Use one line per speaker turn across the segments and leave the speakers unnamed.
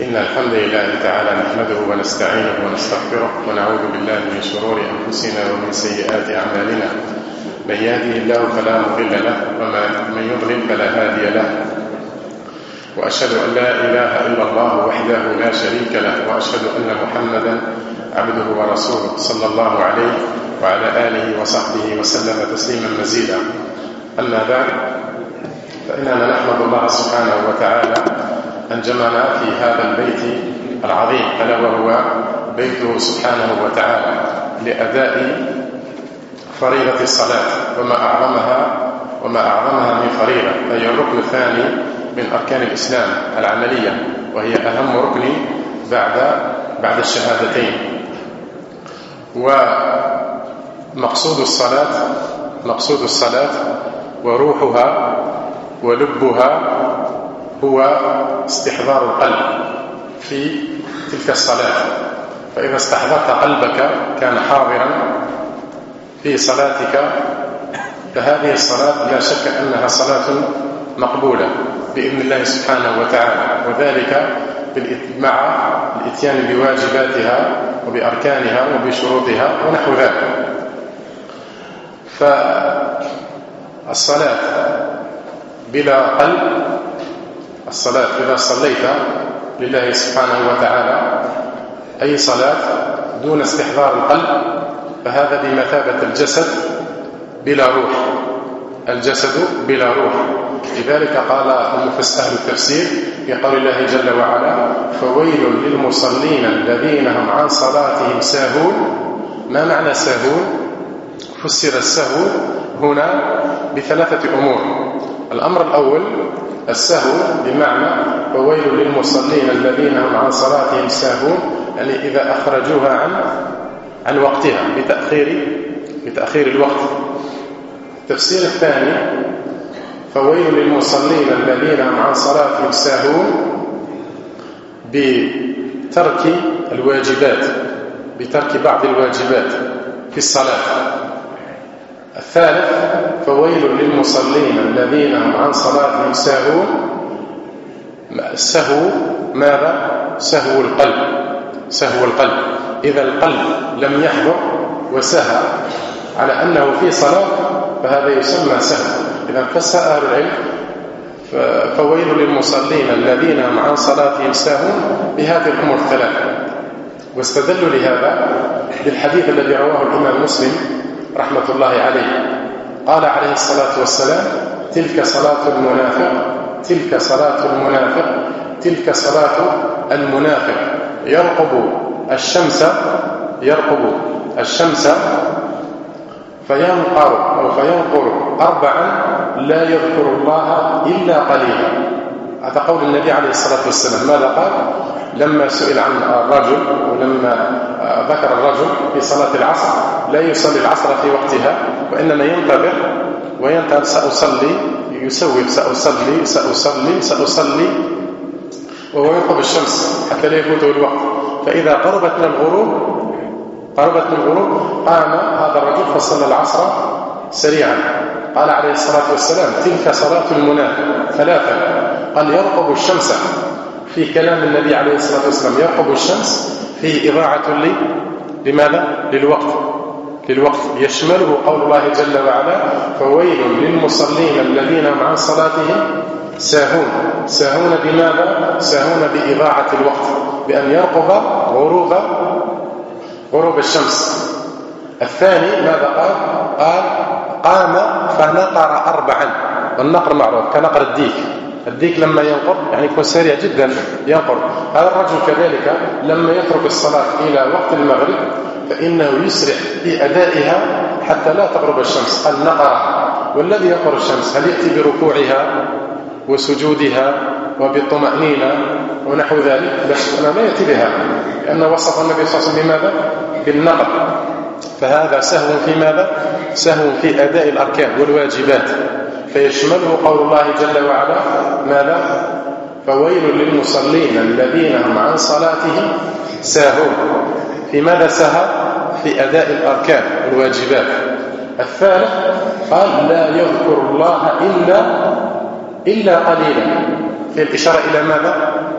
إن الحمد لله تعالى نحمده ونستعينه ونستغفره ونعوذ بالله من شرور أنفسنا ومن سيئات أعمالنا. من يهده الله فلا مضل له ومن يضلل فلا هادي له، وأشهد أن لا إله إلا الله وحده لا شريك له، وأشهد أن محمدا عبده ورسوله صلى الله عليه وعلى آله وصحبه وسلم تسليما مزيدا. أما بعد، فإننا نحمد الله سبحانه وتعالى أن جمعنا في هذا البيت العظيم، ألا وهو بيته سبحانه وتعالى، لأداء فريضة الصلاة، وما أعظمها من فريضة، فهي الركن الثاني من أركان الإسلام العملية، وهي أهم ركن بعد الشهادتين. مقصود الصلاة وروحها ولبها هو استحضار القلب في تلك الصلاة. فإذا استحضرت قلبك كان حاضرا في صلاتك، فهذه الصلاة لا شك أنها صلاة مقبولة بإذن الله سبحانه وتعالى، وذلك مع الإتيان بواجباتها وبأركانها وبشروطها ونحو ذلك. فالصلاة بلا قلب، الصلاة إذا صليت لله سبحانه وتعالى أي صلاة دون استحضار القلب فهذا بمثابة الجسد بلا روح، الجسد بلا روح. لذلك قال أهل التفسير في قول الله جل وعلا: فويل للمصلين الذين هم عن صلاتهم ساهون. ما معنى ساهون؟ فسر السهو هنا بثلاثة أمور. الأمر الأول السهو بمعنى فويل للمصلين الذين هم عن صلاتهم ساهون، يعني إذا أخرجوها عن وقتها بتأخير الوقت. التفسير الثاني فويل للمصلين الذين هم عن صلاتهم ساهون بترك الواجبات، بترك بعض الواجبات في الصلاة. الثالث فويل للمصلين الذين هم عن صلاتهم ساهون. السهو ماذا؟ سهو القلب. إذا القلب لم يحضر وسهى على أنه في صلاة فهذا يسمى سهو. إذا فسر أهل العلم فويل للمصلين الذين هم عن صلاتهم ساهون بهذه الأمور الثلاثة، واستدلوا لهذا بالحديث الذي رواه الإمام مسلم رحمة الله عليه. قال عليه الصلاة والسلام: تلك صلاة المنافق يرقب الشمس فينقر 4 لا يذكر الله إلا قليلا. هذا قول النبي عليه الصلاة والسلام. ماذا قال؟ لما سئل عن الرجل، ولما ذكر الرجل في صلاة العصر لا يصلي العصر في وقتها، وإنما ينتظر سأصلي، يسوف سأصلي وهو يرقب الشمس حتى لا يفوته الوقت. فإذا قربت من الغروب قام هذا الرجل فصلى العصر سريعا. قال عليه الصلاة والسلام: تلك صلاة المنافق 3. قال يرقب الشمس، في كلام النبي عليه الصلاة والسلام يرقب الشمس فيه إضاعة لماذا؟ للوقت يشمله قول الله جل وعلا: فويل للمصلين الذين هم عن صلاتهم ساهون بماذا؟ ساهون بإضاعة الوقت، بأن يرقب غروب الشمس. الثاني ماذا قال؟ قام فنقر 4. والنقر معروف كنقر الديك لما ينقر يعني يكون سريع جدا ينقر. هذا الرجل كذلك لما يترك الصلاة إلى وقت المغرب فإنه يسرع في أدائها حتى لا تغرب الشمس. قال نقر. والذي ينقر الشمس هل يأتي بركوعها وسجودها وبالطمأنينة ونحو ذلك؟ لا يأتي بها، لأنه وصف النبي صلى الله عليه وسلم بماذا؟ بالنقر. فهذا سهو في ماذا؟ سهو في أداء الأركان والواجبات، فيشمله قول الله جل وعلا ماذا؟ فويل للمصلين الذين هم عن صلاتهم ساهون. في ماذا سهى؟ في أداء الأركان والواجبات. الثالث قال لا يذكر الله إلا قليلا، في الإشارة إلى ماذا؟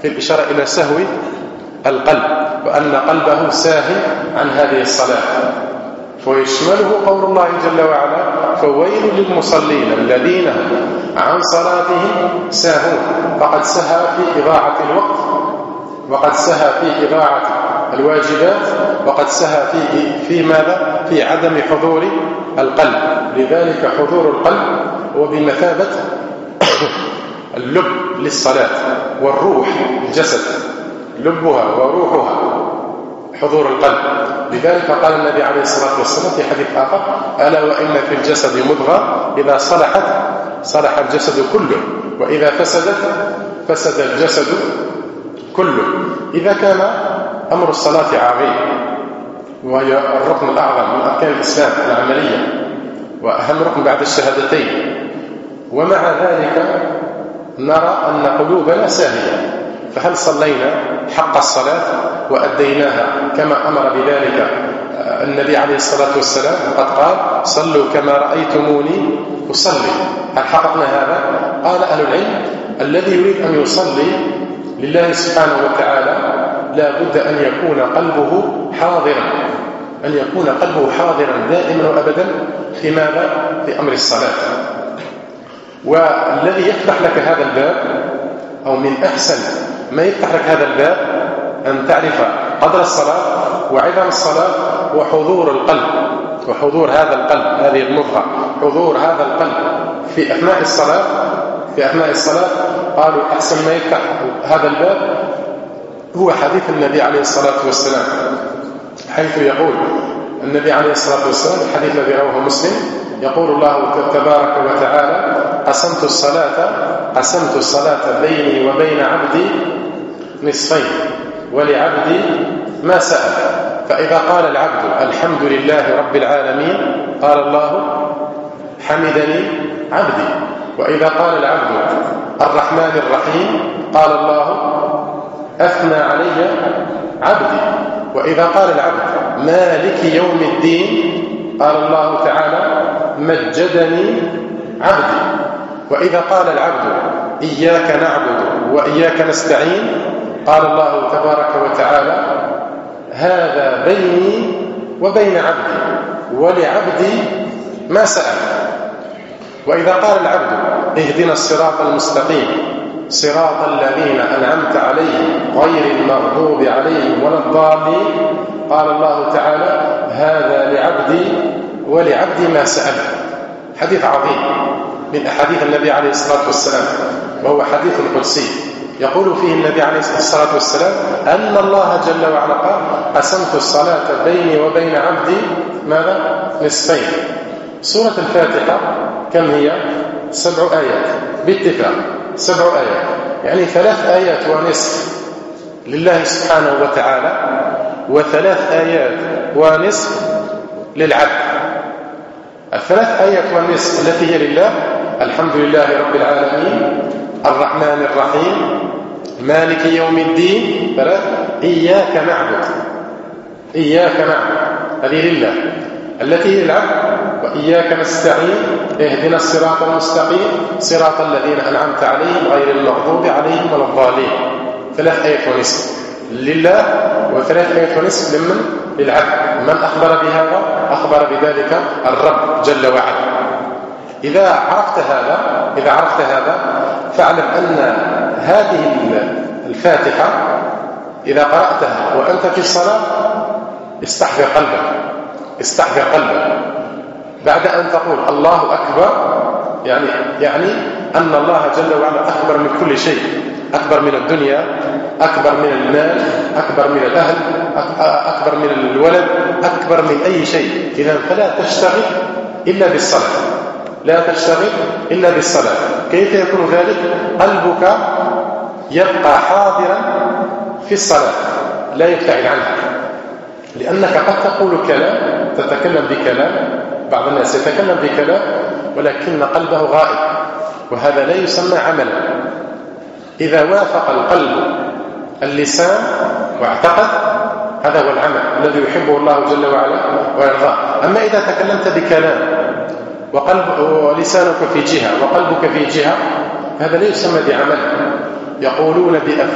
في الإشارة إلى سهو القلب، وأن قلبه ساهي عن هذه الصلاة، فيشمله قول الله جل وعلا: فويل للمصلين الذين عن صلاتهم ساهون. فقد سهى في إضاعة الوقت، وقد سهى في إضاعة الواجبات، وقد سهى في ماذا؟ في عدم حضور القلب. لذلك حضور القلب هو بمثابة اللب للصلاة والروح الجسد، لبها وروحها حضور القلب. لذلك قال النبي عليه الصلاة والسلام في حديث آخر: ألا وإن في الجسد مضغة إذا صلحت صلح الجسد كله، وإذا فسدت فسد الجسد كله. إذا كان أمر الصلاة عظيم، وهي الركن الأعظم من أركان الإسلام العملية، وأهم ركن بعد الشهادتين، ومع ذلك نرى أن قلوبنا ساهية، فهل صلينا حق الصلاة وأديناها كما أمر بذلك النبي عليه الصلاة والسلام؟ وقد قال: صلوا كما رأيتموني أصلي. هل حققنا هذا؟ قال أهل العلم: الذي يريد أن يصلي لله سبحانه وتعالى لا بد أن يكون قلبه حاضرا، أن يكون قلبه حاضرا دائما وأبدا في ماذا؟ في أمر الصلاة. والذي يفتح لك هذا الباب، أو من أحسن ما يفتح لك هذا الباب، أن تعرف قدر الصلاة وعظم الصلاة وحضور القلب، وحضور هذا القلب، هذه المضغة، حضور هذا القلب في أثناء الصلاة. في أثناء الصلاة قالوا أحسن ما يفتح هذا الباب هو حديث النبي عليه الصلاة والسلام، حيث يقول النبي عليه الصلاة والسلام الحديث الذي رواه مسلم: يقول الله تبارك وتعالى: قسمت الصلاة بيني وبين عبدي نصفين، ولعبدي ما سأل. فإذا قال العبد: الحمد لله رب العالمين، قال الله: حمدني عبدي. وإذا قال العبد: الرحمن الرحيم، قال الله: أثنى علي عبدي. وإذا قال العبد: مالك يوم الدين، قال الله تعالى: مجدني عبدي. وإذا قال العبد: إياك نعبد وإياك نستعين، قال الله تبارك وتعالى: هذا بيني وبين عبدي، ولعبدي ما سأل. وإذا قال العبد: اهدنا الصراط المستقيم، صراط الذين أنعمت عليهم غير المغضوب عليهم ولا الضالين، قال الله تعالى: هذا لعبدي ولعبدي ما سأل. حديث عظيم من أحاديث النبي عليه الصلاة والسلام، وهو حديث قدسي يقول فيه النبي عليه الصلاة والسلام أن الله جل وعلا قال: قسمت الصلاة بيني وبين عبدي ماذا؟ نصفين. سورة الفاتحة كم هي؟ 7 آيات باتفاق، 7 آيات، يعني 3 آيات ونصف لله سبحانه وتعالى، و3 آيات ونصف للعبد. 3 آيات ونصف التي هي لله: الحمد لله رب العالمين، الرحمن الرحيم، مالك يوم الدين. 3: إياك نعبد، إياك نعبد، هذه لله التي هي العبد. وإياك نستعين، اهدنا الصراط المستقيم، صراط الذين أنعمت عليهم غير المغضوب عليهم ولا الضالين. 3 آيات ونصف لله، و3 آيات ونصف لمن؟ للعبد. من أخبر بهذا؟ أخبر بذلك الرب جل وعلا. إذا عرفت هذا فاعلم أن هذه الفاتحة إذا قرأتها وأنت في الصلاة استحضر قلبك بعد أن تقول الله أكبر، يعني أن الله جل وعلا أكبر من كل شيء، أكبر من الدنيا، أكبر من المال، أكبر من الأهل، أكبر من الولد، أكبر من أي شيء. إذن فلا تشتغل إلا بالصلاة، لا تشتغل إلا بالصلاة. كيف يكون ذلك؟ قلبك يبقى حاضرا في الصلاة، لا يبتعد عنها، لأنك قد تقول كلام، تتكلم بكلام، بعض الناس يتكلم بكلام ولكن قلبه غائب، وهذا لا يسمى عملا. إذا وافق القلب اللسان واعتقد، هذا هو العمل الذي يحبه الله جل وعلا ويرضاه. أما إذا تكلمت بكلام ولسانك في جهة وقلبك في جهة، هذا لا يسمى بعمل. يقولون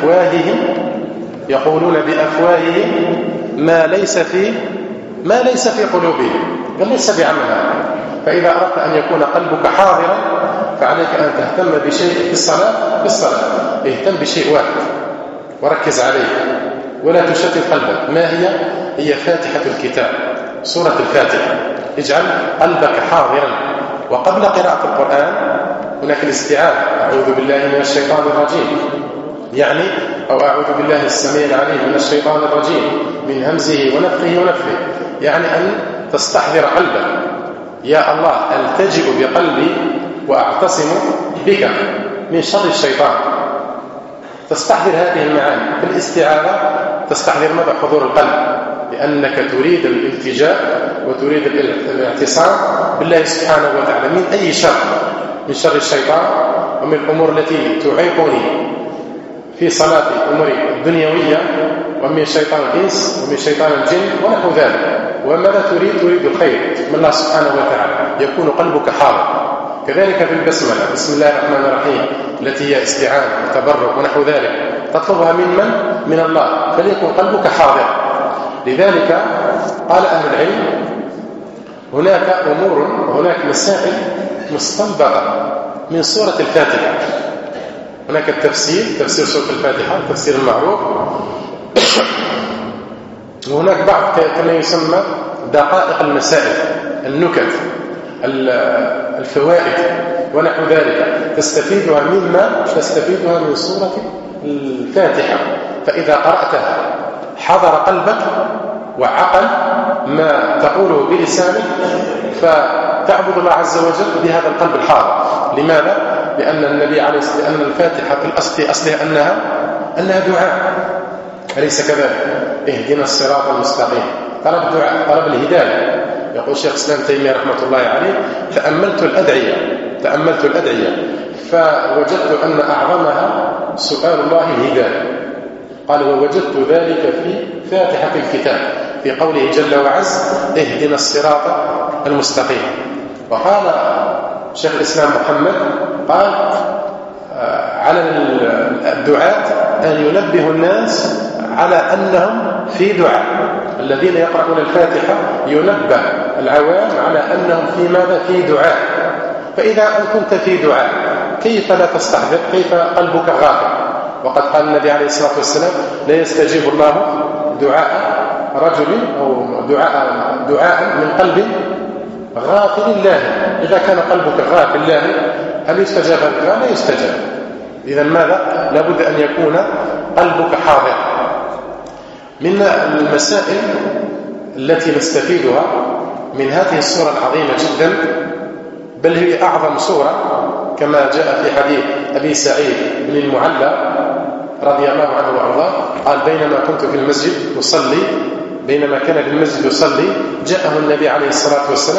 بأفواههم ما ليس في قلوبهم، قال ليس بعملها. فإذا أردت أن يكون قلبك حاضرا فعليك أن تهتم بشيء في الصلاة اهتم بشيء واحد وركز عليه ولا تشتت قلبك. ما هي فاتحة الكتاب، سورة الفاتحة. اجعل قلبك حاضرا. وقبل قراءة القرآن هناك الاستعاذة، أعوذ بالله من الشيطان الرجيم، يعني أو أعوذ بالله السميع العليم من الشيطان الرجيم من همزه ونفخه، يعني أن تستحضر قلبك. يا الله ألتجئ بقلبي وأعتصم بك من شر الشيطان. تستحضر هذه المعاني في الاستعاذة، تستحضر ماذا؟ حضور القلب، لأنك تريد الالتجاء وتريد الاعتصام بالله سبحانه وتعالى من أي شر، من شر الشيطان ومن الأمور التي تعيقني في صلاتي، أموري الدنيوية، ومن شيطان الإنس ومن شيطان الجن ونحو ذلك. وماذا تريد الخير من الله سبحانه وتعالى، يكون قلبك حاضر. كذلك في البسملة، بسم الله الرحمن الرحيم، التي هي استعانة وتبرك ونحو ذلك، تطلبها من الله، فليكن قلبك حاضر. لذلك قال أهل العلم هناك أمور وهناك مسائل مستنبطة من سورة الفاتحة. هناك تفسير سورة الفاتحة، التفسير المعروف، وهناك بعض كما يسمى دقائق المسائل، النكت، الفوائد ونحو ذلك، تستفيدها من سورة الفاتحة. فإذا قرأتها حضر قلبك وعقل ما تقوله بلسانك، فتعبد الله عز وجل بهذا القلب الحاضر. لماذا؟ لأن النبي عليه الصلاة والسلام، لأن الفاتحة في أصلها أنها دعاء، أليس كذلك؟ اهدنا الصراط المستقيم، طلب دعاء، طلب الهداية. يقول شيخ الإسلام تيمية رحمة الله عليه: تأملت الأدعية فوجدت أن أعظمها سؤال الله الهداية. قال: ووجدت ذلك في فاتحة الكتاب، في قوله جل وعز: اهدنا الصراط المستقيم. وقال شيخ الإسلام محمد قال: على الدعاة أن ينبه الناس على أنهم في دعاء. الذين يقرؤون الفاتحة ينبه العوام على أنهم في ماذا؟ في دعاء. فإذا أن كنت في دعاء كيف لا تستحضر؟ كيف قلبك غافل؟ وقد قال النبي عليه الصلاة والسلام: لا يستجيب الله دعاء رجل أو دعاء من قلب غافل لاهٍ. إذا كان قلبك غافل لاهٍ هل يستجاب الدعاء؟ لا يستجاب. إذا ماذا؟ لابد أن يكون قلبك حاضر. من المسائل التي نستفيدها من هذه السورة العظيمة جدا، بل هي أعظم سورة، كما جاء في حديث أبي سعيد بن المعلى رضي الله عنه وأرضاه قال: بينما كنت في المسجد أصلي، بينما كان في المسجد يصلي، جاءه النبي عليه الصلاة والسلام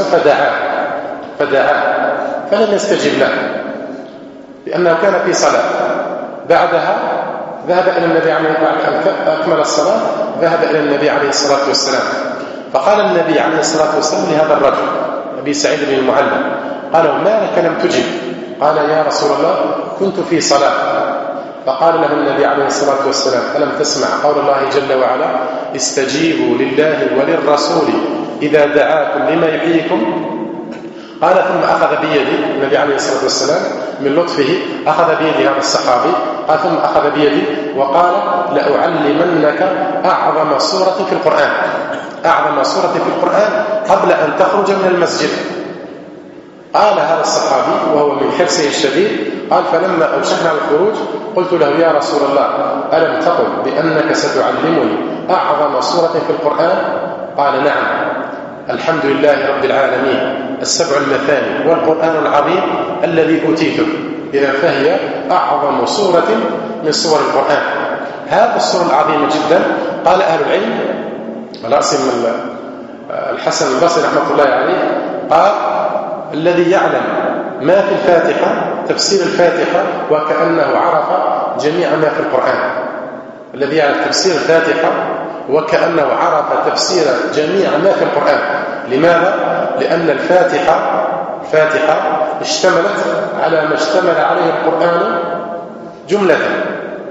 فدعاه فلم يستجب له لأنه كان في صلاة. بعدها ذهب إلى النبي عليه أكمل الصلاة، ذهب إلى النبي عليه الصلاة والسلام، فقال النبي عليه الصلاة والسلام لهذا الرجل أبي سعيد بن المعلى، قال: ما لك لم تجب؟ قال: يا رسول الله كنت في صلاة. فقال له النبي عليه الصلاة والسلام: ألم تسمع قول الله جل وعلا: استجيبوا لله وللرسول إذا دعاكم لما يحييكم؟ قال: ثم أخذ بيدي النبي عليه الصلاة والسلام من لطفه، أخذ بيدي هذا الصحابي، قال: ثم أخذ بيدي وقال: لأعلمنك أعظم سورة في القرآن، أعظم سورة في القرآن قبل أن تخرج من المسجد. قال هذا الصحابي وهو من حرصه الشديد، قال: فلما أوشكنا على الخروج قلت له: يا رسول الله ألم تقل بأنك ستعلمني أعظم سورة في القرآن؟ قال: نعم، الحمد لله رب العالمين، السبع المثاني والقرآن العظيم الذي أوتيته. إذا فهي أعظم سورة من سور القرآن. هذه السورة العظيمة جدا. قال أهل العلم العاصم الحسن البصري رحمة الله عليه قال: الذي يعلم ما في الفاتحة تفسير الفاتحة وكأنه عرف جميع ما في القرآن. الذي يعرف تفسير الفاتحة وكأنه عرف تفسير جميع ما في القرآن. لماذا؟ لأن الفاتحة اشتملت على ما اشتمل عليه القرآن جملة،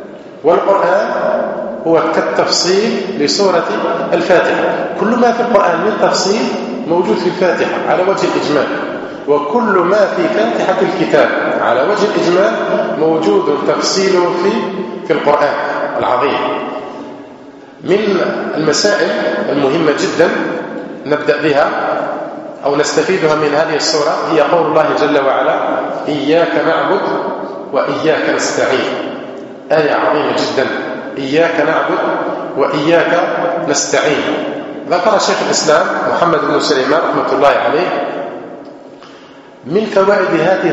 والقرآن هو كالتفصيل لسورة الفاتحة. كل ما في القرآن من تفصيل موجود في الفاتحة على وجه الإجمال، وكل ما في فاتحة الكتاب على وجه الإجمال موجود تفصيله في القرآن العظيم. من المسائل المهمة جدا نبدأ بها أو نستفيدها من هذه السورة هي قول الله جل وعلا: إياك نعبد وإياك نستعين. آية عظيمة جدا، إياك نعبد وإياك نستعين. ذكر شيخ الإسلام محمد بن سليمان رحمة الله عليه من فوائد هذه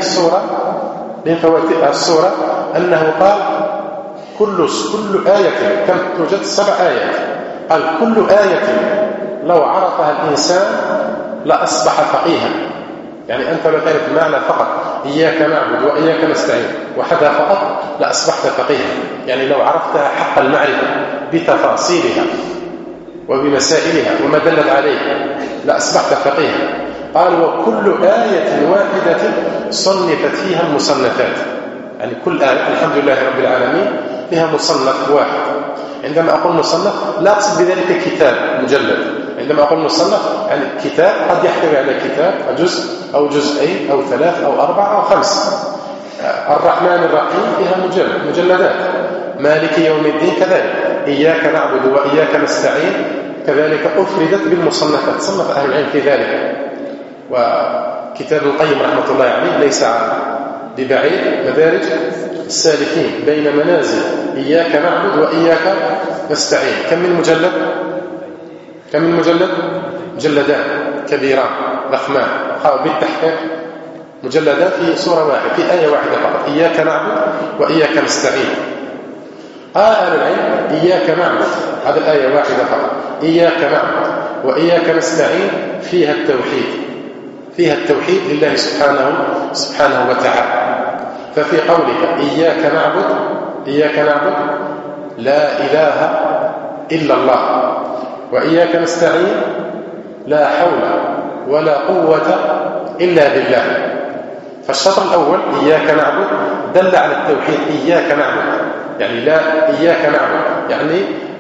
السورة أنه قال كل آية، كم توجد 7 آيات، قال كل آية لو عرفها الإنسان لأصبح فقيها. يعني أنت لو تعرف المعنى فقط إياك نعبد وإياك نستعين وحدها فقط لأصبحت فقيها. يعني لو عرفتها حق المعرفة بتفاصيلها وبمسائلها وما دلت عليه لأصبحت فقيها. قال وكل آية واحدة صنفت فيها المصنفات. يعني كل آية الحمد لله رب العالمين فيها مصنف واحد. عندما أقول مصنف لا أقصد بذلك كتاب مجلد. عندما أقول مصنف يعني كتاب قد يحتوي على كتاب جزء أو جزئين أو 3 أو 4 أو 5. الرحمن الرحيم فيها مجلدات. مالك يوم الدين كذلك. إياك نعبد وإياك نستعين كذلك أفردت بالمصنفات. صنف أهل العلم في ذلك. وكتاب القيم رحمة الله عليه ليس ببعيد، مدارج السالكين بين منازل إياك نعبد وإياك نستعين. كم من مجلد؟ مجلدان كبيران ضخمان بالتحقيق، مجلدات في سورة واحدة في آية واحدة فقط، إياك نعبد وإياك نستعين. أهل العلم إياك نعبد هذه الآية واحدة فقط، إياك نعبد وإياك نستعين فيها التوحيد لله سبحانه وتعالى. ففي قولك إياك نعبد لا إله إلا الله، وإياك نستعين لا حول ولا قوة إلا بالله. فالشطر الأول إياك نعبد دل على التوحيد. إياك نعبد يعني لا إياك نعبد يعني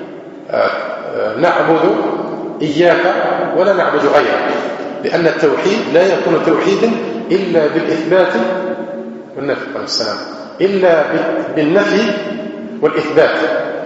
نعبد إياك ولا نعبد غيرك، لأن التوحيد لا يكون توحيدا إلا بالإثبات والنفي إلا بالنفي والإثبات.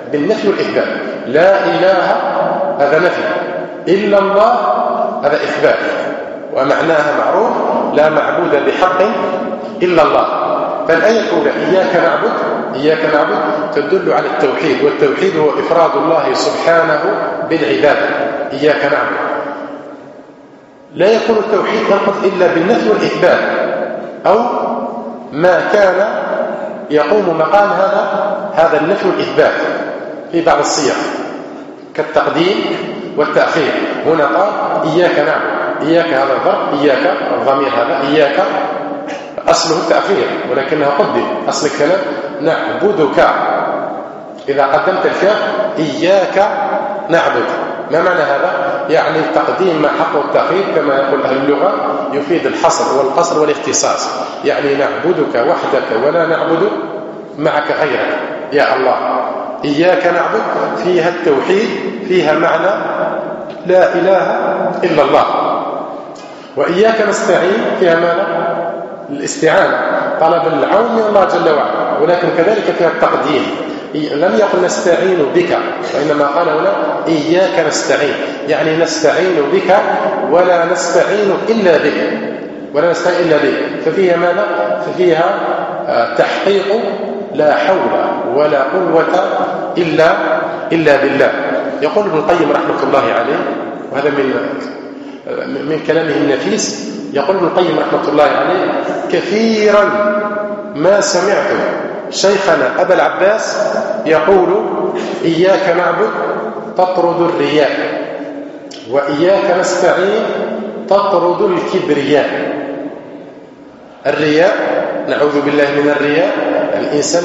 لا إله هذا نفي، إلا الله هذا إثبات، ومعناها معروف: لا معبود بحق إلا الله. فالآية الأولى إياك نعبد تدل على التوحيد، والتوحيد هو إفراد الله سبحانه بالعبادة. إياك نعبد لا يكون التوحيد ينقض إلا بالنفي والإثبات، أو ما كان يقوم مقام هذا النفي والإثبات في بعض الصيغ كالتقديم والتأخير. هنا قال إياك نعبد، إياك هذا الضرب، إياك الضمير هذا إياك أصله التأخير ولكنها قدم. أصل الكلام نعبدك، إذا قدمت الكاف إياك نعبد. ما معنى هذا؟ يعني التقديم مع حق التأخير كما يقول أهل اللغة يفيد الحصر والقصر والاختصاص. يعني نعبدك وحدك ولا نعبد معك غيرك يا الله. إياك نعبد فيها التوحيد، فيها معنى لا إله إلا الله. وإياك نستعين فيها معنى الاستعانة، طلب العون من الله جل وعلا، ولكن كذلك فيها التقديم. لم يقل نستعين بك، وإنما قال هنا إياك نستعين، يعني نستعين بك ولا نستعين إلا بك. ففيها ماذا؟ ففيها تحقيق لا حول ولا قوة إلا بالله. يقول ابن القيم رحمة الله عليه، وهذا من كلامه النفيس، يقول ابن القيم رحمة الله عليه: كثيرا ما سمعت شيخنا أبا العباس يقول إياك نعبد تطرد الرياء، وإياك نستعين تطرد الكبرياء. الرياء نعوذ بالله من الرياء، الإنسان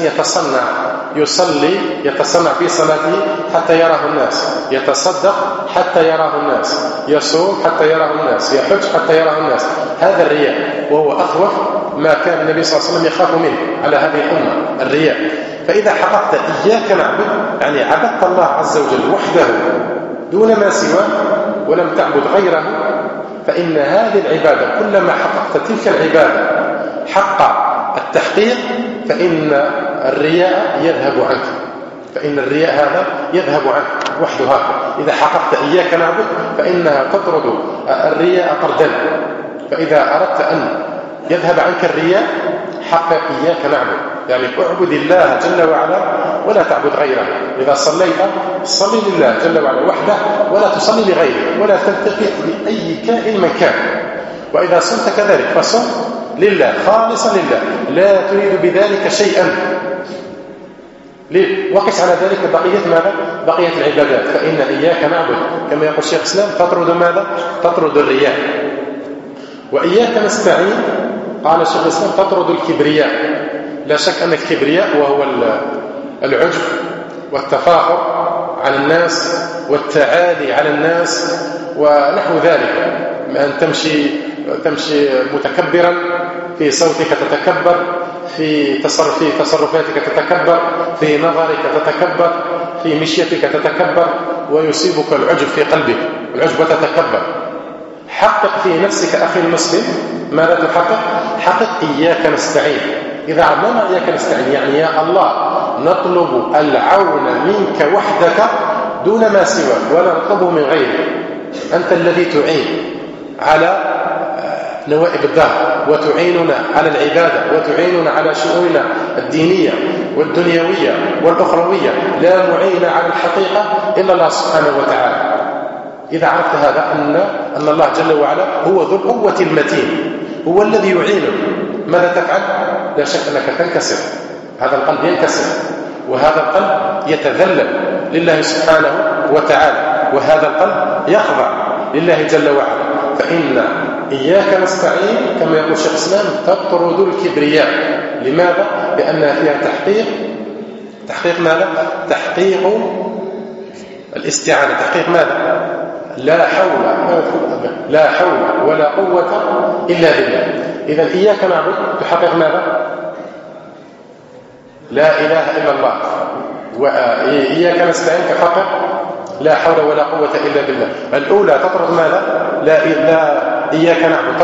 يتصنع في صلاته حتى يراه الناس، يتصدق حتى يراه الناس، يصوم حتى يراه الناس، يحج حتى يراه الناس. هذا الرياء، وهو أخوف ما كان النبي صلى الله عليه وسلم يخاف منه على هذه الأمة، الرياء. فإذا حققت إياك نعبد يعني عبدت الله عز وجل وحده دون ما سواه ولم تعبد غيره، فإن هذه العبادة كلما حققت تلك العبادة حق التحقيق فإن الرياء يذهب عنك، فإن الرياء هذا يذهب عنك وحده هكذا. إذا حققت إياك نعبد فإنها تطرد الرياء طردا. فإذا أردت أن يذهب عنك الرياء حقق إياك نعبد، يعني اعبد الله جل وعلا ولا تعبد غيره. إذا صليت صلي لله جل وعلا وحده ولا تصلي لغيره ولا تلتفت لأي كائن من كان. وإذا صمت كذلك فصم لله خالصا لله لا تريد بذلك شيئا. وقس على ذلك بقية ماذا؟ بقية العبادات. فإن إياك نعبد كما يقول الشيخ الإسلام تطرد ماذا؟ تطرد الرياء. وإياك نستعين قال الشيخ الإسلام تطرد الكبرياء. لا شك أن الكبرياء وهو العجب والتفاخر على الناس والتعالي على الناس ونحو ذلك، أن تمشي متكبرا، في صوتك تتكبر، في تصرفاتك تتكبر، في نظرك تتكبر، في مشيتك تتكبر، ويصيبك العجب في قلبك، العجب وتتكبر. حقق في نفسك أخي المسلم ماذا تحقق؟ حقق إياك نستعين. إذا عملنا إياك نستعين يعني يا الله نطلب العون منك وحدك دون ما سواك ولا نطلبه من غيرك. أنت الذي تعين على نوائب الدهر وتعيننا على العبادة وتعيننا على شؤوننا الدينية والدنيوية والأخروية. لا معين على الحقيقة إلا الله سبحانه وتعالى. إذا عرفت هذا أن الله جل وعلا هو ذو القوة المتين، هو الذي يعينك، ماذا تفعل؟ لا شك أنك تنكسر، هذا القلب ينكسر وهذا القلب يتذلل لله سبحانه وتعالى وهذا القلب يخضع لله جل وعلا. فإن إياك نستعين كما يقول الشيخ الإسلام تطرد الكبرياء. لماذا؟ لأنها فيها تحقيق ماذا؟ تحقيق الاستعانة. تحقيق ماذا؟ لا حول ولا قوة إلا بالله. إذا إياك نعبد تحقق ماذا؟ لا إله إلا الله. وإياك نستعين تحقق لا حول ولا قوة إلا بالله. الأولى تطرد ماذا؟ لا إياك نعبد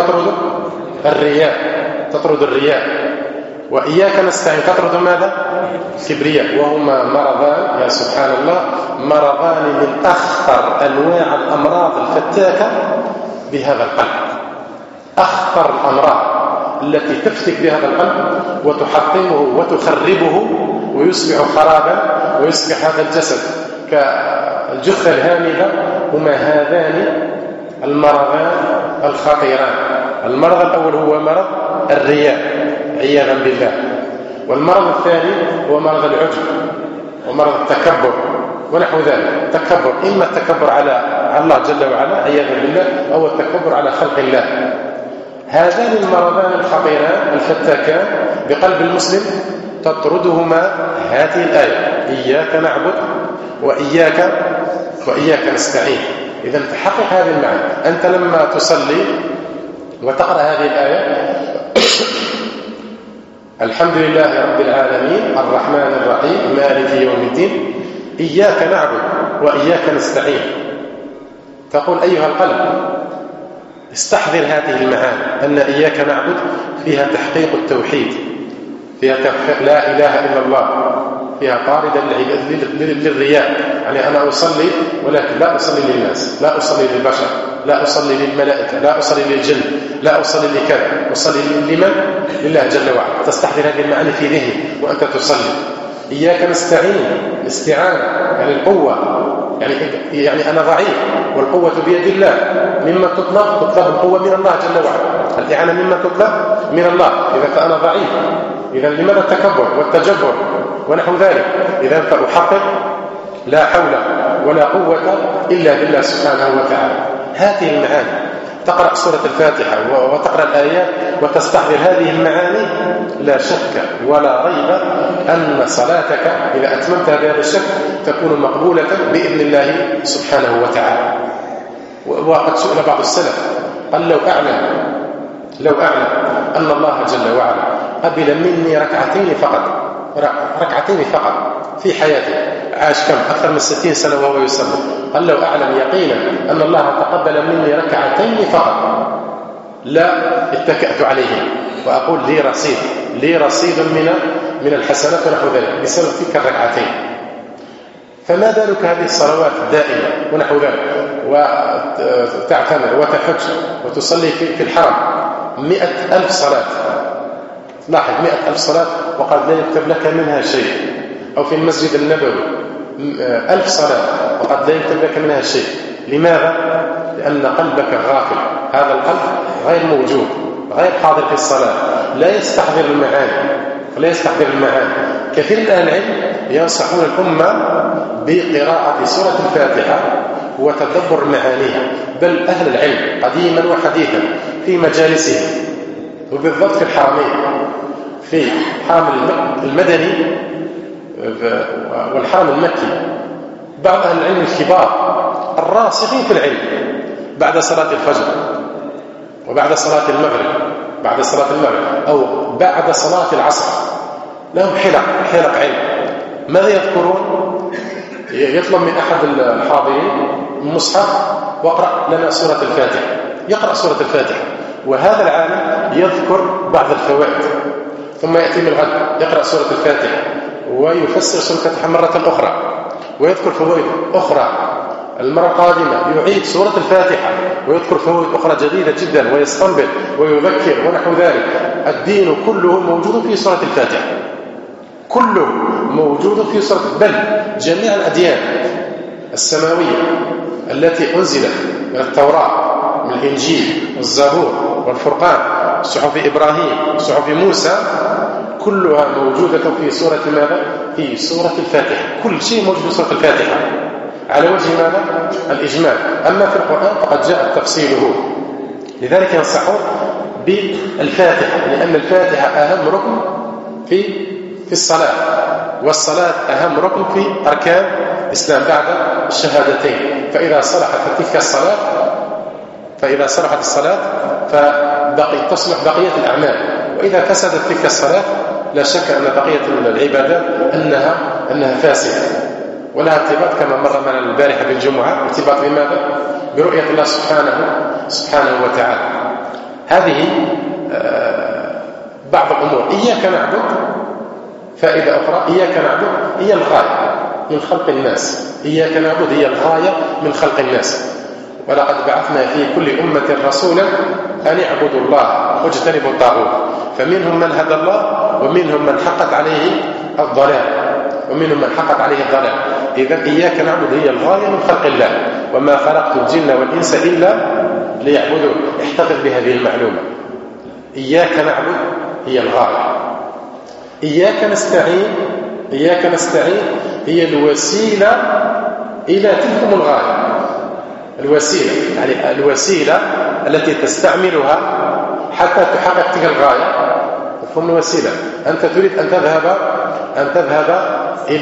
تطرد الرياء. وإياك نستعين تطرد ماذا؟ كبرياء. وهما مرضان يا سبحان الله، مرضان من أخطر أنواع الأمراض الفتاكة بهذا القلب. أخطر الأمراض التي تفتك بهذا القلب وتحطمه وتخربه ويصبح خرابا ويصبح هذا الجسد كالجثة الهامدة هما هذان المرضان الخطيران. المرض الأول هو مرض الرياء عياذا بالله، والمرض الثاني هو مرض العجب ومرض التكبر ونحو ذلك. التكبر إما التكبر على الله جل وعلا عياذا بالله أو التكبر على خلق الله. هذان المرضان الخطيران الفتاكان بقلب المسلم تطردهما هذه الآية إياك نعبد وإياك نستعين. إذا تحقق هذه المعنى. أنت لما تصلي وتقرأ هذه الآية الحمد لله رب العالمين الرحمن الرحيم مالك يوم الدين إياك نعبد وإياك نستعين، تقول أيها القلب استحضر هذه المعاني أن إياك نعبد فيها تحقيق التوحيد، فيها تحقيق لا إله إلا الله، فيها طاردة للرياء. يعني أنا أصلي ولكن لا أصلي للناس، لا أصلي للبشر، لا أصلي للملائكة، لا أصلي للجن، لا أصلي لكذا، أصلي لمن؟ لله جل وعلا. تستحضر هذه المعاني في ذهنك وأنت تصلي. إياك نستعين، الاستعانة يعني القوة، يعني أنا ضعيف والقوة بيد الله. مما تطلب القوة من الله جل وعلا، الإعانة مما تطلب من الله. إذا فأنا ضعيف، إذا لماذا التكبر والتجبر ونحو ذلك؟ إذا فأحقق لا حول ولا قوة إلا بالله سبحانه وتعالى. هذه المعاني تقرأ سورة الفاتحة وتقرأ الآيات وتستحضر هذه المعاني، لا شك ولا ريب أن صلاتك إذا أتممتها بهذا الشكل تكون مقبولة بإذن الله سبحانه وتعالى. وقد سئل بعض السلف قال لو أعلم أن الله جل وعلا قبل مني ركعتين فقط ركعتين فقط في حياته، عاش كم؟ أكثر من 60 سنة وهو يصلي. قال لو أعلم يقينا أن الله تقبل مني ركعتين فقط لا اتكأت عليه وأقول لي رصيد من الحسنات ونحو ذلك بسبب تلك الركعتين. فما بالك هذه الصلوات الدائمة ونحو ذلك، وتعتمر وتحج وتصلي في الحرم 100,000 صلاة. لاحظ 100,000 صلاة وقد لا يكتب لك منها شيء. أو في المسجد النبوي 1000 صلاة وقد لا يكتب لك منها شيء. لماذا؟ لأن قلبك غافل، هذا القلب غير موجود، غير حاضر في الصلاة، لا يستحضر المعاني. كثير من أهل العلم ينصحون الأمة بقراءة سورة الفاتحة وتدبر معانيها، بل أهل العلم قديما وحديثا في مجالسهم وبالضبط في الحرمين، في الحرم المدني والحرم المكي، بعض أهل العلم الكبار الراسخين في العلم بعد صلاة الفجر وبعد صلاة المغرب أو بعد صلاة العصر لهم حلق علم. ماذا يذكرون؟ يطلب من أحد الحاضرين مصحف واقرأ لنا سورة الفاتحة، يقرأ سورة الفاتحة، وهذا العالم يذكر بعض الفوائد، ثم يأتي من الغد يقرأ سورة الفاتحة ويفسر سورة الفاتحة مرة أخرى ويذكر فوائد أخرى. المرة القادمة يعيد سورة الفاتحة ويذكر فوائد أخرى جديدة جدا ويستنبط ويذكر ونحو ذلك. الدين كله موجود في سورة الفاتحة، كله موجود في سورة، بل جميع الأديان السماوية التي أنزلت من التوراة من الإنجيل والزبور والفرقان، صحف إبراهيم صحف موسى، كلها موجودة في سورة ماذا؟ في سورة الفاتحة. كل شيء موجود في سورة الفاتحة على وجه ماذا؟ الإجمال. أما في القرآن فقد جاء تفصيله. لذلك ينصحون بالفاتحة، لأن الفاتحة أهم ركن في الصلاة، والصلاة أهم ركن في أركان الإسلام بعد الشهادتين. فإذا صلحت الصلاة تصلح بقية الأعمال، وإذا فسدت تلك الصلاة لا شك أن بقية العبادات أنها فاسدة ولها ارتباط كما مر معنا البارحة بالجمعة. ارتباط بماذا؟ برؤية الله سبحانه وتعالى. هذه بعض الأمور. إياك نعبد، فائدة أخرى، إياك نعبد هي الغاية من خلق الناس، إياك نعبد هي الغاية من خلق الناس. ولقد بعثنا في كل أمة رسولا أن اعبدوا الله واجتنبوا الطاغوت، فمنهم من هدى الله ومنهم من حقت عليه الضلال. إذن إياك نعبد هي الغاية من خلق الله، وما خلقت الجن والإنس إلا ليعبدون. احتفظ بهذه المعلومة، إياك نعبد هي الغاية. إياك نستعين هي الوسيلة إلى تلكم الغاية. الوسيلة التي تستعملها حتى تحقق تلك الغاية مفهوم الوسيلة. أنت تريد أن تذهب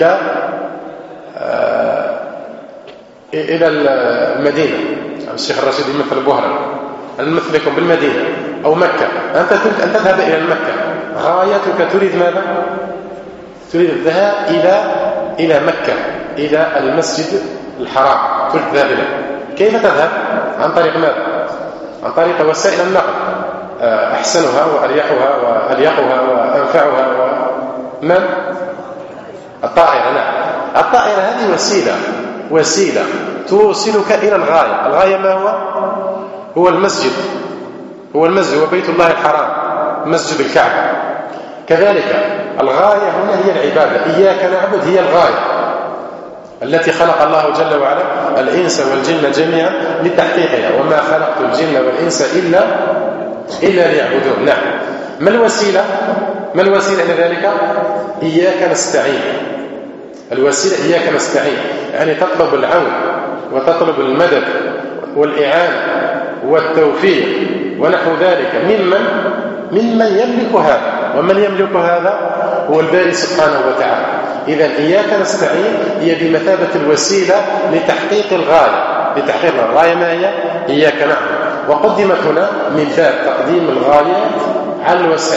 إلى المدينة. الشيخ الرشيد يمثل بوهرة، أنا نمثل لكم بالمدينة أو مكة. أنت تريد أن تذهب إلى مكة، غايتك تريد ماذا؟ تريد الذهاب إلى مكة، إلى المسجد الحرام، تريد الذهاب إليه. كيف تذهب؟ عن طريق ماذا؟ عن طريق وسائل النقل أحسنها وأريحها وأليقها وأنفعها من؟ الطائرة. نعم، الطائرة هذه وسيلة توصلك إلى الغاية. الغاية ما هو المسجد، هو بيت الله الحرام، مسجد الكعبة. كذلك الغاية هنا هي العبادة. إياك نعبد هي الغاية التي خلق الله جل وعلا الإنس والجن جميعا لتحقيقها، وما خلقت الجن والإنس إلا ليعبدون. نعم. ما الوسيلة إلى ذلك؟ إياك نستعين. الوسيلة إياك نستعين، يعني تطلب العون وتطلب المدد والإعانة والتوفيق ونحو ذلك ممن يملك هذا. ومن يملك هذا هو الباري سبحانه وتعالى. إذن إياك نستعين هي بمثابة الوسيلة لتحقيق الغاية. ما هي؟ إياك نعبد. وقدمت هنا من باب تقديم الغايات على الوسائل.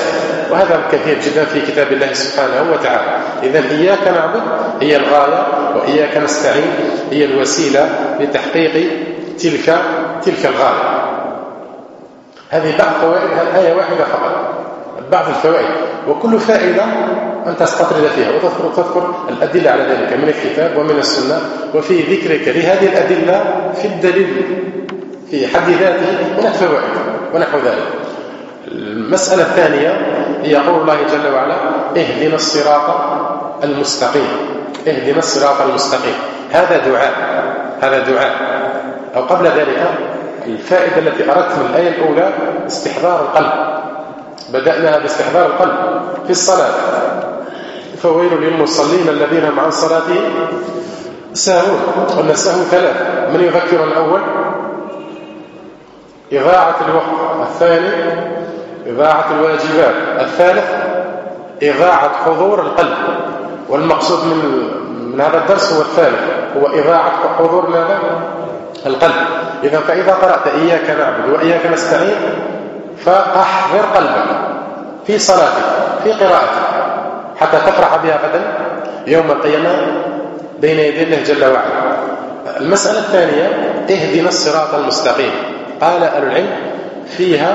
وهذا كثير جدا في كتاب الله سبحانه وتعالى. إذن إياك نعبد هي الغاية، وإياك نستعين هي الوسيلة لتحقيق تلك الغاية. هذه بعض فوائد الآية واحدة فقط، بعض الفوائد، وكل فائدة أن تستطرد فيها وتذكر الأدلة على ذلك من الكتاب ومن السنة، وفي ذكرك لهذه الأدلة في الدليل في حد ذاته من الفوائد ونحو ذلك. المسألة الثانية هي قول الله جل وعلا: اهدنا الصراط المستقيم. اهدنا الصراط المستقيم، هذا دعاء. أو قبل ذلك الفائدة التي أردت من الآية الأولى استحضار القلب. بدأنا باستحضار القلب في الصلاة: فويل للمصلين الذين هم عن صلاتهم ساهون. قلنا السهو ثلاث، من يذكر الأول؟ إضاعة الوقت، الثاني إضاعة الواجبات، الثالث إضاعة حضور القلب. والمقصود من هذا الدرس هو الثالث، هو إضاعة حضور ماذا؟ القلب. إذا فإذا قرأت إياك نعبد وإياك نستعين فأحضر قلبك في صلاتك في قراءتك حتى تفرح بها غدا يوم القيامة بين يدي الله جل وعلا. المسألة الثانية: اهدنا الصراط المستقيم. قال أهل العلم فيها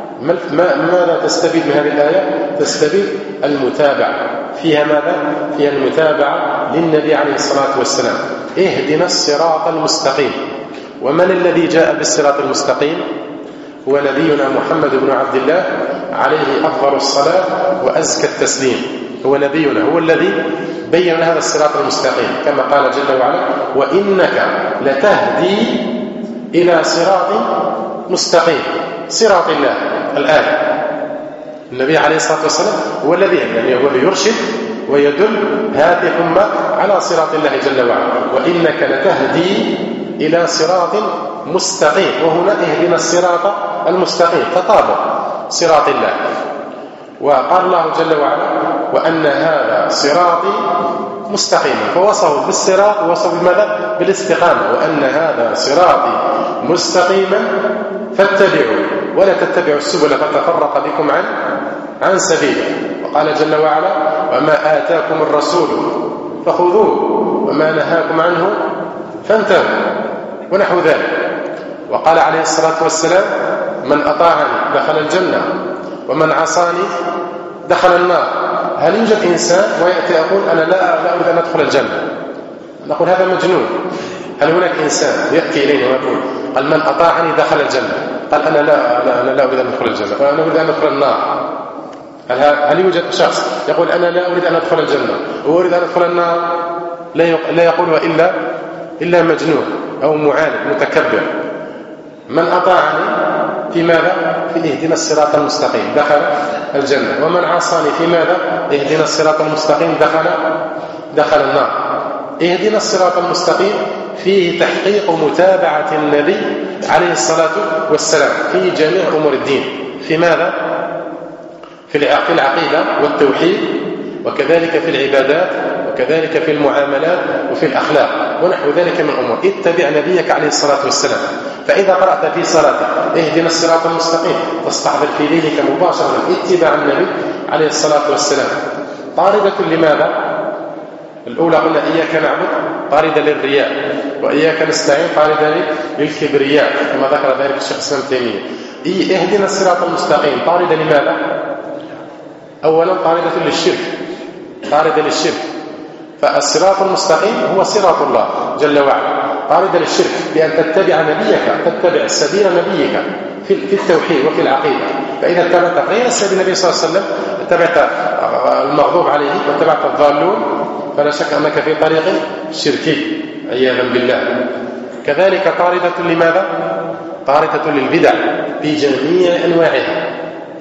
ماذا تستفيد من هذه الآية؟ تستفيد المتابعة. فيها ماذا؟ فيها المتابعة للنبي عليه الصلاة والسلام. اهدنا الصراط المستقيم. ومن الذي جاء بالصراط المستقيم؟ هو نبينا محمد بن عبد الله عليه أفضل الصلاة وأزكى التسليم. هو نبينا، هو الذي بين هذا الصراط المستقيم، كما قال جل وعلا: وإنك لتهدي إلى صراط مستقيم. صراط الله الآية. النبي عليه الصلاة والسلام هو الذي هو اللي يرشد ويدل هذه الأمة على صراط الله جل وعلا. وإنك لتهدي إلى صراط مستقيم. وهنا اهدنا الصراط المستقيم، تطابق صراط الله. وقال الله جل وعلا: وأن هذا صراطي مستقيما. فوصفوا بالصراط ووصفوا بماذا؟ بالاستقامة. وأن هذا صراطي مستقيما فاتبعوا ولا تتبعوا السبل فتفرق بكم عن سبيله. وقال جل وعلا: وما آتاكم الرسول فخذوه وما نهاكم عنه فانتهوا، ونحو ذلك. وقال عليه الصلاة والسلام: من أطاعني دخل الجنة ومن عصاني دخل النار. هل يوجد إنسان ويأتي يقول: أنا لا أريد أن أدخل الجنة؟ نقول هذا مجنون. هل هناك إنسان يأتي إلينا ويقول: قال من أطاعني دخل الجنة، قال أنا لا أريد أن أدخل الجنة وأنا أريد أن أدخل النار؟ هل يوجد شخص يقول: أنا لا أريد أن أدخل الجنة وأريد أن أدخل النار؟ لا يقولها إلا مجنون أو معاند متكبر. من أطاعني في ماذا؟ في اهدنا الصراط المستقيم دخل الجنة، ومن عصاني في ماذا؟ اهدنا الصراط المستقيم دخل النار. اهدنا الصراط المستقيم فيه تحقيق متابعة النبي عليه الصلاة والسلام في جميع أمور الدين. في ماذا؟ في العقيدة والتوحيد، وكذلك في العبادات، وكذلك في المعاملات وفي الأخلاق ونحو ذلك من أمور. اتبع نبيك عليه الصلاة والسلام. فإذا قرأت في صلاتك اهدنا الصراط المستقيم تستحضر في ذهنك مباشرة اتباع النبي عليه الصلاة والسلام. طاردة لماذا؟ الأولى قلنا إياك نعبد، طاردة للرياء، وإياك نستعين طاردة للكبرياء كما ذكر ذلك الشيخ الإسلام ابن تيمية. اهدنا الصراط المستقيم طاردة لماذا؟ أولا طاردة للشرك. فالصراط المستقيم هو صراط الله جل وعلا. طاردة للشرك بأن تتبع نبيك، تتبع سبيل نبيك في التوحيد وفي العقيدة. فإذا اتبعت غير سبيل النبي صلى الله عليه وسلم اتبعت المغضوب عليه واتبعت الضالون، فلا شك أنك في طريق شركي عياذا بالله. كذلك طاردة لماذا؟ طاردة للبدع في جميع أنواعها.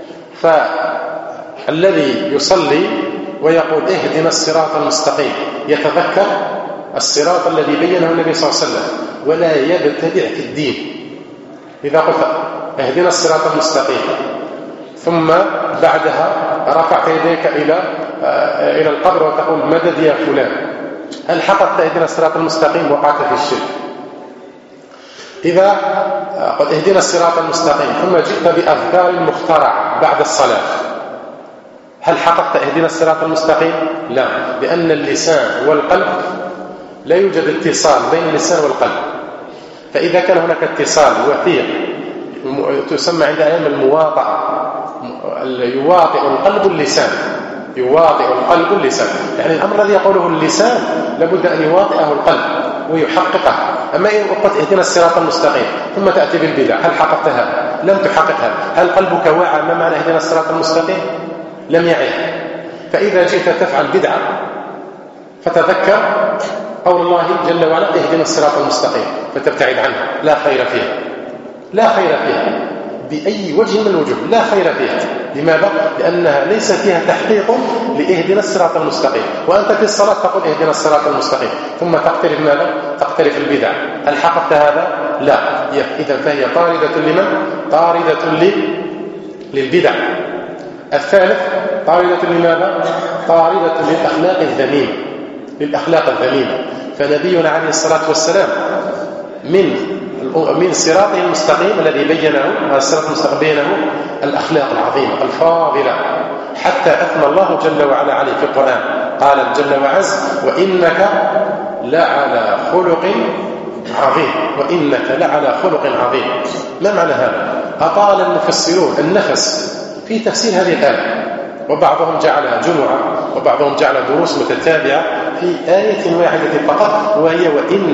فالذي يصلي ويقول اهدنا الصراط المستقيم يتذكر الصراط الذي بينه النبي صلى الله عليه وسلم ولا يبتدع في الدين. إذا قلت اهدنا الصراط المستقيم ثم بعدها رفعت يديك إلى القبر وتقول مدد يا فلان، هل حققت اهدنا الصراط المستقيم؟ وقعت في الشرك. إذا قد اهدنا الصراط المستقيم ثم جئت بأذكار مخترعة بعد الصلاة، هل حققت اهدنا الصراط المستقيم؟ لا، لأن اللسان والقلب لا يوجد اتصال بين اللسان والقلب. فإذا كان هناك اتصال وثيق تسمى عند أيام المواطأة، يواطئ القلب اللسان، يواطئ القلب اللسان، يعني الأمر الذي يقوله اللسان لابد أن يواطئه القلب ويحققه. أما إن قلت اهدنا الصراط المستقيم ثم تأتي بالبدع، هل حققتها؟ لم تحققها. هل قلبك وعى ما معنى اهدنا الصراط المستقيم؟ لم يعيه. فإذا جئت تفعل بدعة فتذكر قول الله جل وعلا اهدنا الصراط المستقيم فتبتعد عنها، لا خير فيها، لا خير فيها بأي وجه من الوجوه، لا خير فيها. لماذا؟ لأنها ليس فيها تحقيق لإهدنا الصراط المستقيم. وأنت في الصلاة تقول إهدنا الصراط المستقيم ثم تقترف ماذا؟ تقترف البدع. هل حققت هذا؟ لا. إذا فهي طاردة لمن؟ طاردة للبدع. الثالث طاردة لماذا؟ طاردة للأخلاق الذميمة، للأخلاق الذميمة. فنبينا عليه الصلاة والسلام من صراطه المستقيم الذي بينه، الصراط المستقيم بينه الأخلاق العظيمة الفاضلة، حتى أثنى الله جل وعلا عليه في القرآن. قال جل وعز وإنك لعلى خلق عظيم، وإنك لعلى خلق عظيم. ما معنى هذا؟ أطال المفسرون النفس في تفسير هذه الآية، وبعضهم جعلها جمعة وبعضهم جعل دروس متتابعة في آية واحدة فقط، وهي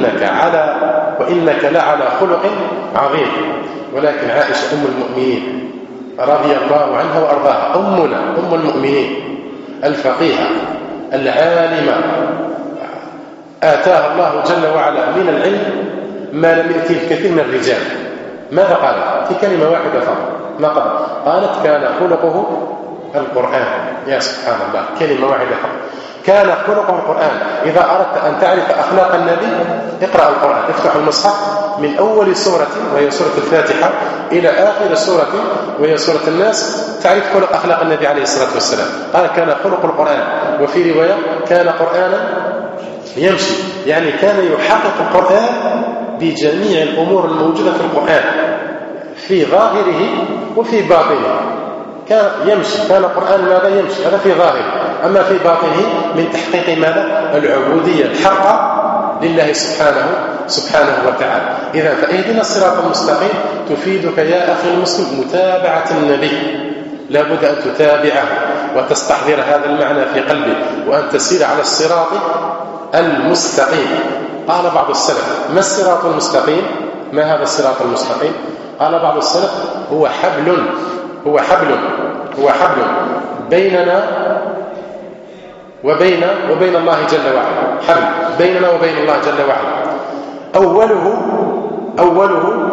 وإنك لعلى خلق عظيم. ولكن عائشة أم المؤمنين رضي الله عنها وأرضاها، أمنا أم المؤمنين الفقيهة العالمة، آتاها الله جل وعلا من العلم ما لم يأتي الكثير من الرجال. ماذا قالت؟ في كلمة واحدة فقط. ما قالت كان خلقه القرآن. يا سبحان الله، كلمة واحدة فقط، كان خلقه القرآن. إذا أردت أن تعرف أخلاق النبي اقرأ القرآن، افتح المصحف من أول سورة وهي سورة الفاتحة إلى آخر سورة وهي سورة الناس، تعرف خلق أخلاق النبي عليه الصلاة والسلام. قال كان خلق القرآن، وفي رواية كان قرآنا يمشي، يعني كان يحقق القرآن بجميع الأمور الموجودة في القرآن في ظاهره وفي باطنه. كان يمشي، كان القرآن ماذا؟ يمشي، هذا في ظاهره. أما في باطنه من تحقيق ماذا؟ العبودية الحقة لله سبحانه وتعالى. إذا فإهدنا الصراط المستقيم تفيدك يا أخي المسلم متابعة النبي، لابد أن تتابعه وتستحضر هذا المعنى في قلبك، وأن تسير على الصراط المستقيم. قال بعض السلف ما الصراط المستقيم؟ ما هذا الصراط المستقيم؟ قال بعض السلف هو حبل بيننا وبين الله جل وعلا، حبل بيننا وبين الله جل وعلا. أوله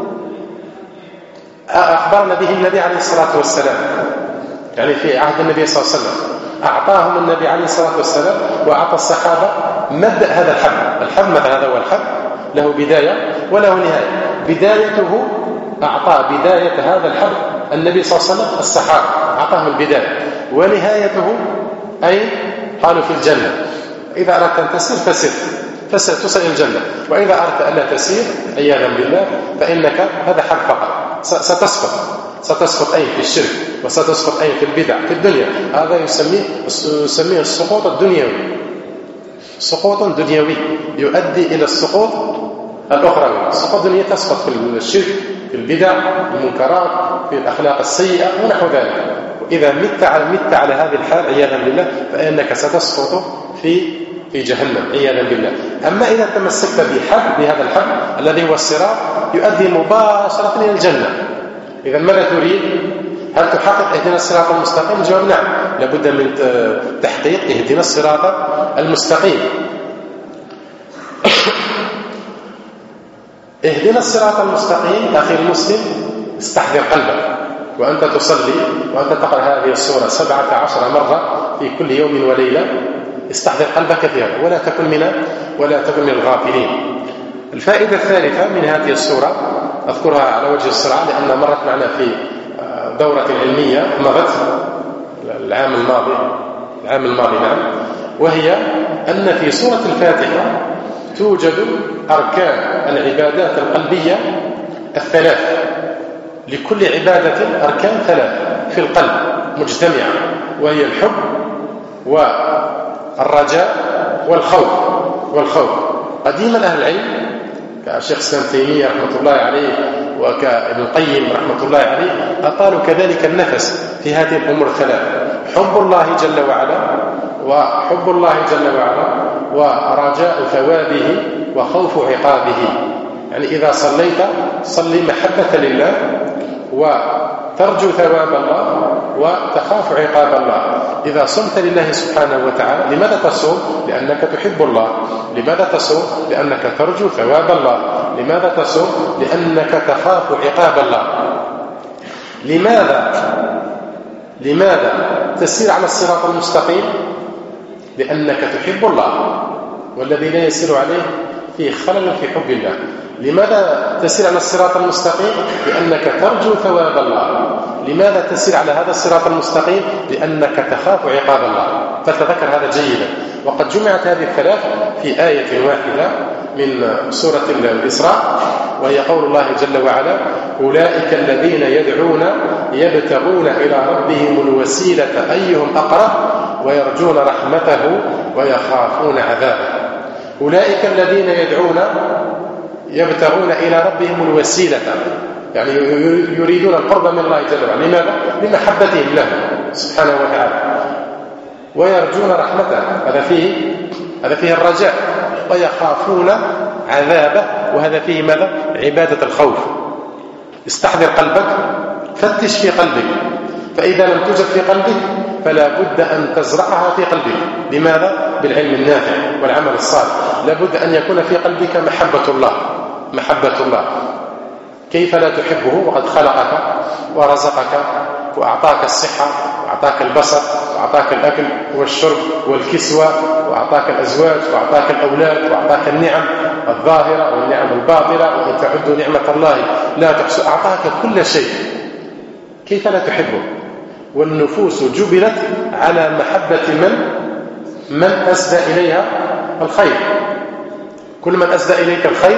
أخبرنا به النبي عليه الصلاة والسلام، يعني في عهد النبي صلى الله عليه وسلم أعطاهم النبي عليه الصلاة والسلام وأعطى الصحابة مبدأ هذا الحبل مثلا، هذا هو الحبل، له بداية وله نهاية. بدايته أعطى بداية هذا الحبل النبي صلى الله عليه وسلم الصحابة، أعطاهم البداية، ونهايته أي قالوا في الجنة. إذا أردت أن تسير فسر تصل إلى الجنة، وإذا أردت أن لا تسير عياذا بالله فإنك هذا حبل فقط، ستسقط أي في الشرك، وستسقط أي في البدع في الدنيا. هذا يسميه السقوط الدنيوي، سقوط دنيوي يؤدي إلى السقوط الأخروي. السقوط الدنيوي تسقط في الشرك، في البدع، المنكرات، في الأخلاق السيئة ونحو ذلك. وإذا مت على هذه الحال عياذا بالله فإنك ستسقط في جهنم عياذا بالله. أما إذا تمسكت بهذا الحبل الذي هو الصراط يؤدي مباشرة إلى الجنة. إذا ماذا تريد؟ هل تحقق اهدنا الصراط المستقيم؟ الجواب نعم، لابد من تحقيق اهدنا الصراط المستقيم. اهدنا الصراط المستقيم أخي المسلم، استحضر قلبك وأنت تصلي وأنت تقرأ هذه السورة 17 مرة في كل يوم وليلة. استحضر قلبك كثيرا ولا تكن من الغافلين. الفائدة الثالثة من هذه السورة أذكرها على وجه السرعة لأنها مرت معنا في دورة علمية مضت العام الماضي نعم، وهي أن في سورة الفاتحة توجد أركان العبادات القلبية الثلاث. لكل عبادة أركان ثلاث في القلب مجتمعة، وهي الحب والرجاء والخوف. قديما أهل العلم كالشيخ الإسلام تيمية رحمة الله عليه وكابن القيم رحمة الله عليه أطالوا كذلك النفس في هذه الأمور الثلاث: حب الله جل وعلا، وحب الله جل وعلا، ورجاء ثوابه وخوف عقابه. يعني إذا صليت صلي محبة لله وترجو ثواب الله وتخاف عقاب الله. إذا صمت لله سبحانه وتعالى، لماذا تصوم؟ لأنك تحب الله. لماذا تصوم؟ لأنك ترجو ثواب الله. لماذا تصوم؟ لأنك تخاف عقاب الله. لماذا تسير على الصراط المستقيم؟ لأنك تحب الله، والذي لا يسير عليه فيه خلل في حب الله. لماذا تسير على الصراط المستقيم؟ لأنك ترجو ثواب الله. لماذا تسير على هذا الصراط المستقيم؟ لأنك تخاف عقاب الله. فتذكر هذا جيدا. وقد جمعت هذه الثلاث في آية واحدة من سورة الإسراء، وهي قول الله جل وعلا: أولئك الذين يدعون يبتغون إلى ربهم الوسيلة أيهم أقرب ويرجون رحمته ويخافون عذابه. أولئك الذين يدعون يبتغون إلى ربهم الوسيلة، يعني يريدون القرب من الله جل وعلا. لماذا؟ لمحبتهم له سبحانه وتعالى. ويرجون رحمته، هذا فيه الرجاء. ويخافون عذابه، وهذا فيه ماذا؟ عبادة الخوف. استحضر قلبك، فتش في قلبك، فإذا لم توجد في قلبك فلا بد أن تزرعها في قلبك. لماذا؟ بالعلم النافع والعمل الصالح. لا بد أن يكون في قلبك محبة الله. كيف لا تحبه وقد خلقك ورزقك وأعطاك الصحة وأعطاك البصر وأعطاك الأكل والشرب والكسوة وأعطاك الأزواج وأعطاك الأولاد وأعطاك النعم الظاهرة والنعم الباطنة، وإن تعدوا نعمة الله لا تحصوا. أعطاك كل شيء، كيف لا تحبه؟ والنفوس جبلت على محبة من أسدى إليها الخير. كل من أسدى إليك الخير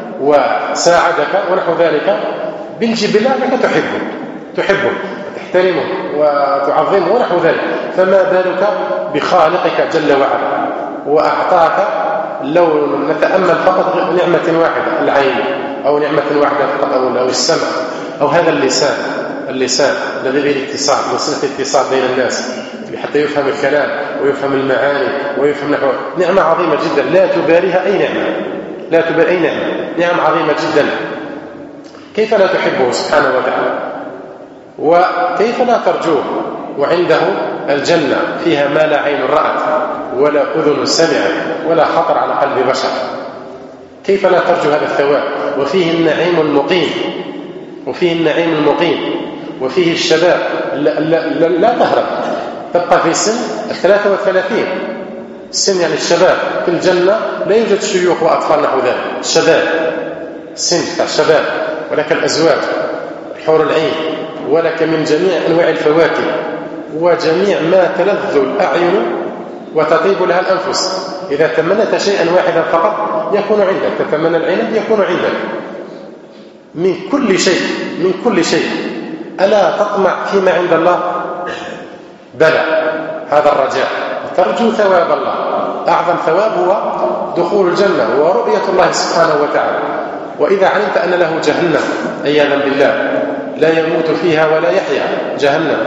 وساعدك ونحو ذلك بالجبلة أنك تحبه وتحترمه وتعظمه ونحو ذلك. فما بالك بخالقك جل وعلا وأعطاك، لو نتأمل فقط نعمة واحدة، العين، أو نعمة واحدة فقط، أو السمع، أو هذا اللسان الذي به الاتصال، وسيلة الاتصال بين الناس حتى يفهم الكلام ويفهم المعاني ويفهم نحو. نعمة عظيمة جدا لا تباليها أي نعمة، نعم عظيمة جدا. كيف لا تحبه سبحانه وتعالى؟ وكيف لا ترجوه وعنده الجنة فيها ما لا عين رأت ولا أذن سمعت ولا خطر على قلب بشر؟ كيف لا ترجو هذا الثواب؟ وفيه النعيم المقيم، وفيه الشباب. لا تهرب، تبقى في سن 33. السن يعني الشباب في الجنة لا يوجد شيوخ وأطفال نحو ذلك. الشباب، السن بتاع الشباب، ولك الأزواج، الحور العين، ولك من جميع أنواع الفواكه وجميع ما تلذ الأعين وتطيب لها الأنفس. إذا تمنيت شيئا واحدا فقط يكون عندك. تتمنى العنب يكون عندك. من كل شيء. ألا تطمع فيما عند الله؟ بلى، هذا الرجاء. ترجو ثواب الله. أعظم ثواب هو دخول الجنة ورؤية الله سبحانه وتعالى. وإذا علمت أن له جهنم عياذا بالله لا يموت فيها ولا يحيا، جهنم،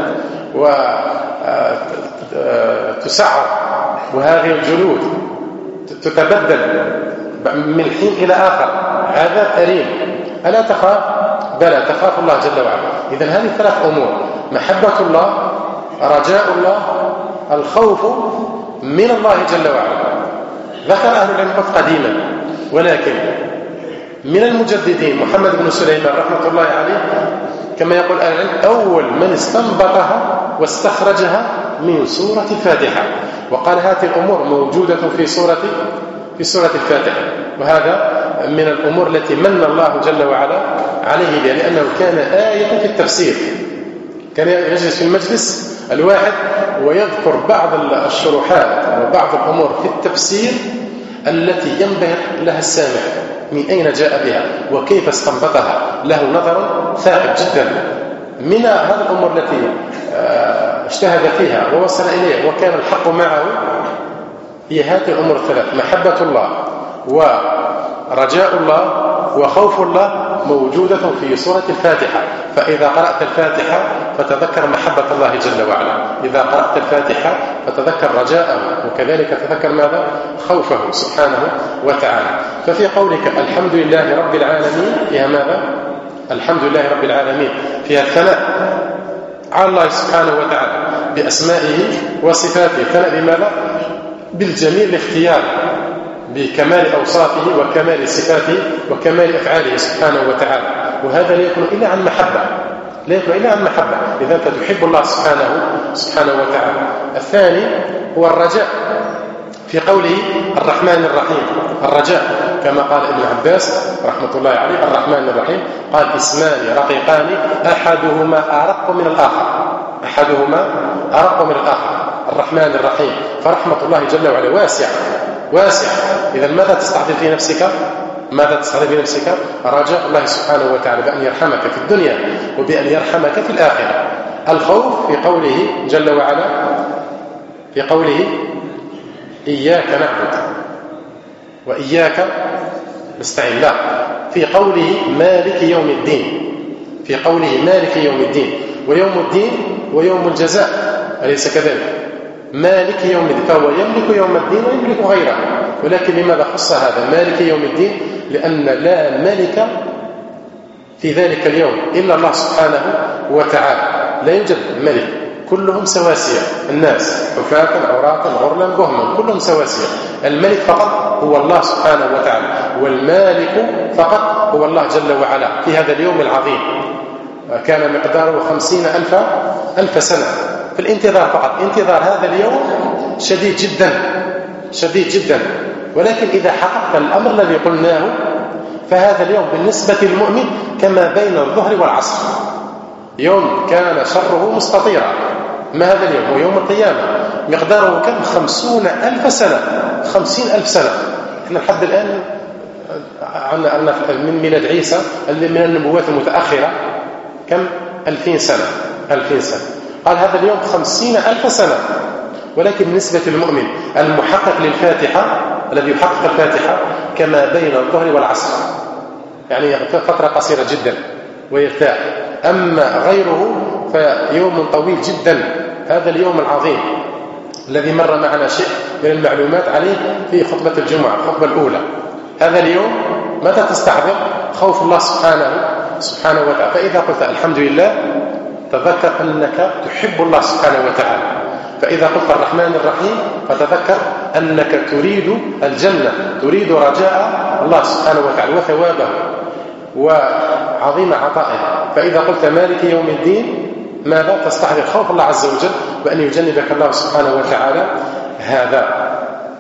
وتسعر، وهذه الجلود تتبدل من حين إلى آخر، عذاب أليم، ألا تخاف؟ بلى، تخاف الله جل وعلا. إذن هذه 3 أمور: محبة الله، رجاء الله، الخوف من الله جل وعلا. ذكر أهل العلم قديما، ولكن من المجددين محمد بن سليمان رحمة الله عليه كما يقول أهل العلم أول من استنبطها واستخرجها من سورة الفاتحة، وقال هذه الأمور موجودة في سورة الفاتحة. وهذا من الأمور التي من الله جل وعلا عليه بها، لأنه كان آية في التفسير. كان يجلس في المجلس الواحد ويذكر بعض الشروحات وبعض الأمور في التفسير التي ينبهر لها السامع من أين جاء بها وكيف استنبطها. له نظر ثاقب جدا من هذه الأمور التي اجتهد فيها ووصل إليه وكان الحق معه، هي هذه الأمور الثلاث: محبة الله ورجاء الله وخوف الله، موجودة في سورة الفاتحة. فإذا قرأت الفاتحة فتذكر محبة الله جل وعلا، إذا قرأت الفاتحة فتذكر رجاءه، وكذلك تذكر ماذا؟ خوفه سبحانه وتعالى. ففي قولك الحمد لله رب العالمين فيها ماذا؟ الحمد لله رب العالمين فيها الثناء على الله سبحانه وتعالى بأسمائه وصفاته. الثناء بماذا؟ بالجميل الاختيار، بكمال أوصافه وكمال صفاته وكمال أفعاله سبحانه وتعالى. وهذا لا يكون إلا عن محبة، لا يكون إلا عن محبة. إذا أنت تحب الله سبحانه وتعالى. الثاني هو الرجاء، في قوله الرحمن الرحيم. الرجاء كما قال ابن عباس رحمة الله عليه: الرحمن الرحيم قال اسمان رقيقان أحدهما أرق من الآخر، أحدهما أرق من الآخر. الرحمن الرحيم، فرحمة الله جل وعلا واسعة. إذا ماذا تستحضر في نفسك؟ ماذا تستحضر في نفسك؟ رجاء الله سبحانه وتعالى بأن يرحمك في الدنيا وبأن يرحمك في الآخرة. الخوف في قوله جل وعلا، في قوله إياك نعبد وإياك نستعين، لا، في قوله مالك يوم الدين، في قوله مالك يوم الدين. ويوم الدين ويوم الجزاء، أليس كذلك؟ مالك يوم الدين، فهو يملك يوم الدين ويملك غيره. ولكن لماذا خص هذا مالك يوم الدين؟ لأن لا ملك في ذلك اليوم إلا الله سبحانه وتعالى، لا يوجد ملك، كلهم سواسية، الناس حفاة عراة غرلا بهما كلهم سواسية. الملك فقط هو الله سبحانه وتعالى، والمالك فقط هو الله جل وعلا في هذا اليوم العظيم. كان مقداره 50,000 سنة في الانتظار فقط. انتظار هذا اليوم شديد جدا شديد جدا. ولكن إذا حققت الأمر الذي قلناه فهذا اليوم بالنسبة للمؤمن كما بين الظهر والعصر، يوم كان شره مستطيرا. ما هذا اليوم؟ هو يوم القيامة، مقداره كم؟ 50,000 سنة. 50,000 سنة. احنا لحد الآن عندنا من ميلاد عيسى من النبوات المتأخرة كم؟ 2000 سنة. 2000 سنة. قال هذا اليوم 50,000 سنة. ولكن بالنسبة للمؤمن المحقق للفاتحة، الذي يحقق الفاتحة، كما بين الظهر والعصر، يعني فترة قصيرة جدا ويرتاح. أما غيره فيوم طويل جدا. هذا اليوم العظيم الذي مر معنا شيء من المعلومات عليه في خطبة الجمعة، الخطبة الأولى. هذا اليوم متى تستحضر؟ خوف الله سبحانه وتعالى. فإذا قلت الحمد لله تذكر أنك تحب الله سبحانه وتعالى. فإذا قلت الرحمن الرحيم فتذكر أنك تريد الجنة، تريد رجاء الله سبحانه وتعالى وثوابه وعظيم عطائه. فإذا قلت مالك يوم الدين ماذا؟ تستحضر خوف الله عز وجل وأن يجنبك الله سبحانه وتعالى هذا.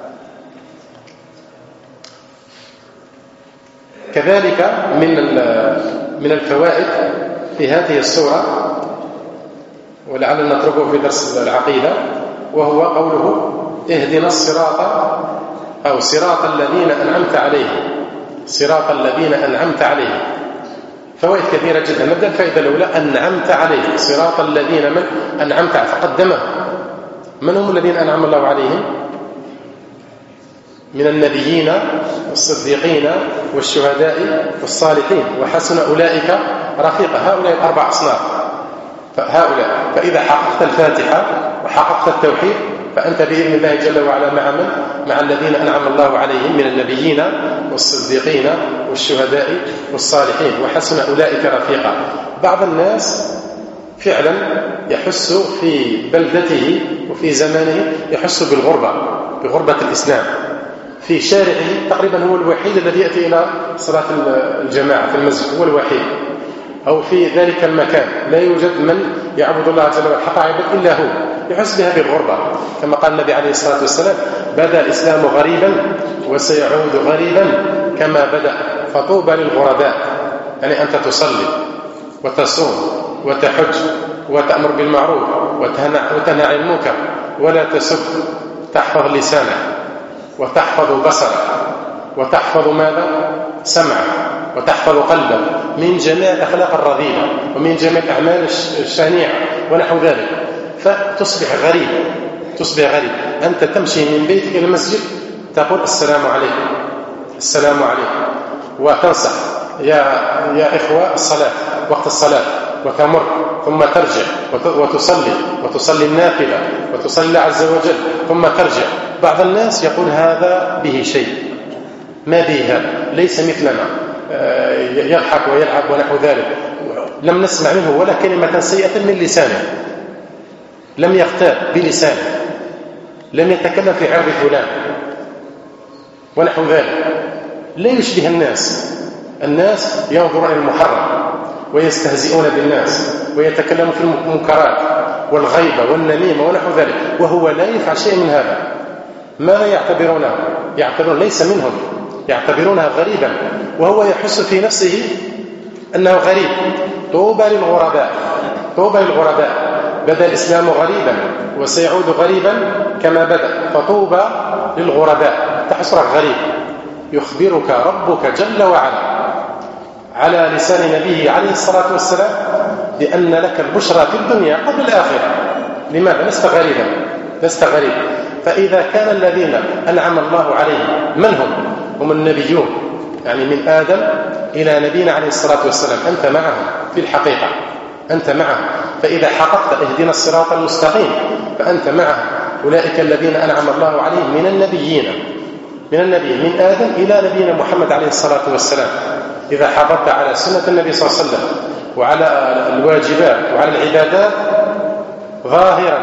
كذلك من الفوائد في هذه السورة، ولعلنا نتركه في درس العقيدة، وهو قوله اهدنا الصراط أو صراط الذين أنعمت عليهم، صراط الذين أنعمت عليهم. فوائد كثيرة جدا. نبدأ الفائدة الأولى: أنعمت عليهم، صراط الذين من أنعمت عليهم، فقدمه. من هم الذين أنعم الله عليهم؟ من النبيين والصديقين والشهداء والصالحين وحسن أولئك رفيقا. هؤلاء الأربع أصناف. فإذا حققت الفاتحة وحققت التوحيد فأنت بإذن الله جل وعلا مع من؟ مع الذين أنعم الله عليهم من النبيين والصديقين والشهداء والصالحين وحسن أولئك رفيقا. بعض الناس فعلا يحس في بلدته وفي زمانه يحس بغربة الإسلام. في شارعه تقريبا هو الوحيد الذي يأتي إلى صلاة الجماعة في المسجد، هو الوحيد، أو في ذلك المكان لا يوجد من يعبد الله جل وعلا حق عبادته إلا هو. يحس بهذه الغربة، كما قال النبي عليه الصلاة والسلام: بدأ الإسلام غريبا وسيعود غريبا كما بدأ، فطوبى للغرباء. يعني أنت تصلي وتصوم وتحج وتأمر بالمعروف وتنهى عن المنكر ولا تسب، تحفظ لسانك وتحفظ بصرك وتحفظ ماذا؟ سمعك وتحفظ قلبك من جميع الأخلاق الرذيلة ومن جميع الأعمال الشنيعة ونحو ذلك. فتصبح غريب. أنت تمشي من بيتك إلى المسجد تقول السلام عليكم السلام عليكم، وتنصح يا إخوة الصلاة وقت الصلاة، وتمر ثم ترجع وتصلي النافلة وتصلي عز وجل ثم ترجع. بعض الناس يقول هذا به شيء، ما به هذا، ليس مثلنا، يضحك ويلعب ونحو ذلك. لم نسمع منه ولا كلمة سيئة من لسانه، لم يغتاب بلسانه، لم يتكلم في عرض فلان ونحو ذلك. لا يشبه الناس ينظرون إلى المحرم ويستهزئون بالناس ويتكلمون في المنكرات والغيبة والنميمة ونحو ذلك، وهو لا يفعل شيء من هذا. ماذا يعتبرونه؟ يعتبرون ليس منهم، يعتبرونها غريبا، وهو يحس في نفسه أنه غريب. طوبى للغرباء، بدأ الإسلام غريبا وسيعود غريبا كما بدأ، فطوبى للغرباء، تحسرك غريب. يخبرك ربك جل وعلا على لسان نبيه عليه الصلاة والسلام بأن لك البشرى في الدنيا قبل الآخرة. لماذا؟ لست غريب. فإذا كان الذين أنعم الله عليهم من هم النبيون، يعني من آدم إلى نبينا عليه الصلاة والسلام، أنت معهم في الحقيقة، أنت معهم. فإذا حققت اهدنا الصراط المستقيم فأنت معهم. أولئك الذين أنعم الله عليهم من النبيين من آدم إلى نبينا محمد عليه الصلاة والسلام. إذا حافظت على سنة النبي صلى الله عليه وسلم وعلى الواجبات وعلى العبادات ظاهرا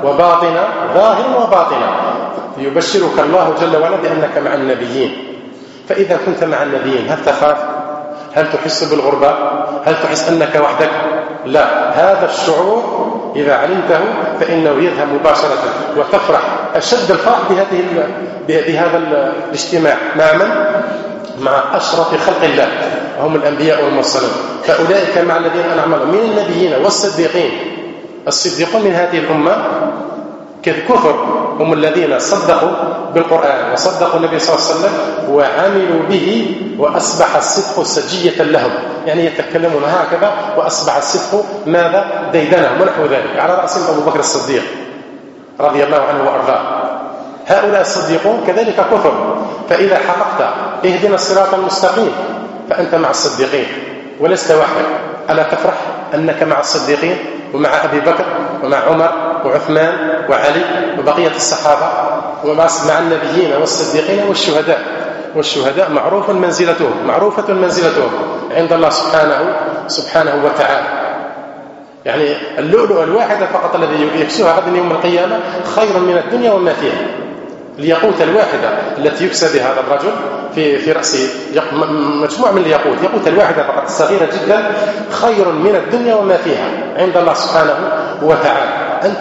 وباطنا يبشرك الله جل وعلا بأنك مع النبيين. فإذا كنت مع النبيين هل تخاف؟ هل تحس بالغربة؟ هل تحس أنك وحدك؟ لا، هذا الشعور إذا علمته فإنه يذهب مباشرة، وتفرح أشد الفرح بهذا الاجتماع مع من؟ مع أشرف خلق الله وهم الأنبياء والمرسلون. فأولئك مع الذين أنعم الله من النبيين والصديقين. الصديقون من هذه الأمة كالكفر هم الذين صدقوا بالقرآن وصدقوا النبي صلى الله عليه وسلم وعملوا به، وأصبح الصدق سجية لهم، يعني يتكلمون هكذا وأصبح الصدق ماذا؟ ديدنهم ونحو ذلك. على رأسهم أبو بكر الصديق رضي الله عنه وأرضاه. هؤلاء الصديقون كذلك كفر. فإذا حققت اهدنا الصراط المستقيم فأنت مع الصديقين ولست وحدك. ألا تفرح أنك مع الصديقين ومع أبي بكر ومع عمر وعثمان وعلي وبقية الصحابة ومع النبيين والصديقين والشهداء معروفة منزلتهم عند الله سبحانه وتعالى. يعني اللؤلؤ الواحدة فقط الذي يكسوها غدا يوم القيامة خير من الدنيا وما فيها. الياقوت الواحدة التي يكسى بهذا الرجل في رأسه مجموعة من الياقوت الواحدة فقط الصغيرة جدا خير من الدنيا وما فيها عند الله سبحانه وتعالى. أنت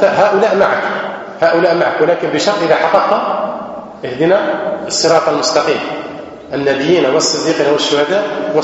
هؤلاء معك، ولكن بشرط إذا حققت اهدنا الصراط المستقيم. النبيين والصديقين والشهداء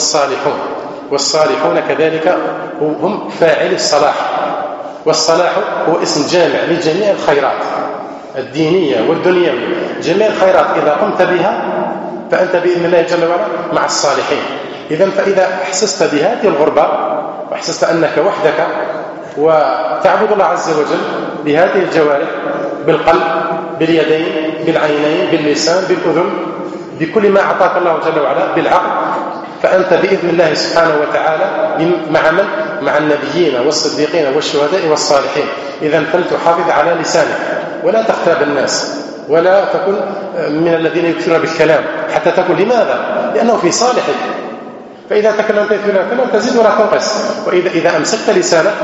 والصالحون كذلك هم فاعل الصلاح. والصلاح هو اسم جامع لجميع الخيرات الدينية والدنيوية. جميع الخيرات إذا قمت بها فأنت بإذن الله جل وعلا مع الصالحين. فإذا أحسست بهذه الغربة وأحسست أنك وحدك وتعبد الله عز وجل بهذه الجوارح، بالقلب باليدين بالعينين باللسان بالأذن، بكل ما أعطاك الله جل وعلا بالعقل، فأنت بإذن الله سبحانه وتعالى مع من؟ مع النبيين والصديقين والشهداء والصالحين. إذن فلتحافظ على لسانك ولا تغتاب الناس ولا تكن من الذين يكثرون بالكلام حتى تقول لماذا؟ لأنه في صالحك. فإذا تكلمت في الكلام تزيد ولا تنقص. وإذا أمسكت لسانك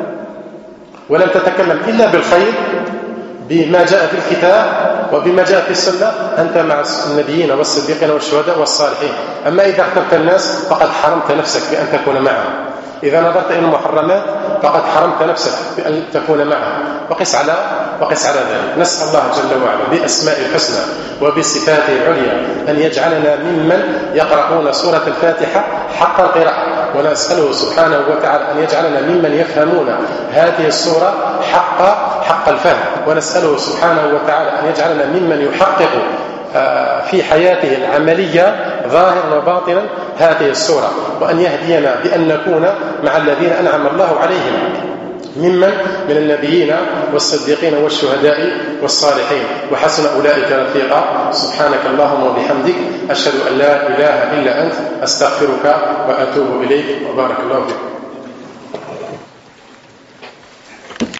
ولم تتكلم إلا بالخير بما جاء في الكتاب وبما جاء في السنة أنت مع النبيين والصديقين والشهداء والصالحين. أما إذا اخترت الناس فقد حرمت نفسك بأن تكون معهم. إذا نظرت إلى المحرمات فقد حرمت نفسك بأن تكون معهم. وقس على ذلك. نسأل الله جل وعلا بأسماء الحسنى وبصفاته العليا أن يجعلنا ممن يقرؤون سورة الفاتحة حق القراءة، ونسأله سبحانه وتعالى أن يجعلنا ممن يفهمون هذه السورة حق الفهم، ونسأله سبحانه وتعالى أن يجعلنا ممن يحقق في حياته العملية ظاهرا وباطنا هذه السورة، وأن يهدينا بأن نكون مع الذين أنعم الله عليهم ممن من النبيين والصديقين والشهداء والصالحين وحسن أولئك رفيقا. سبحانك اللهم وبحمدك أشهد أن لا إله إلا أنت أستغفرك وأتوب إليك وبارك الله فيك.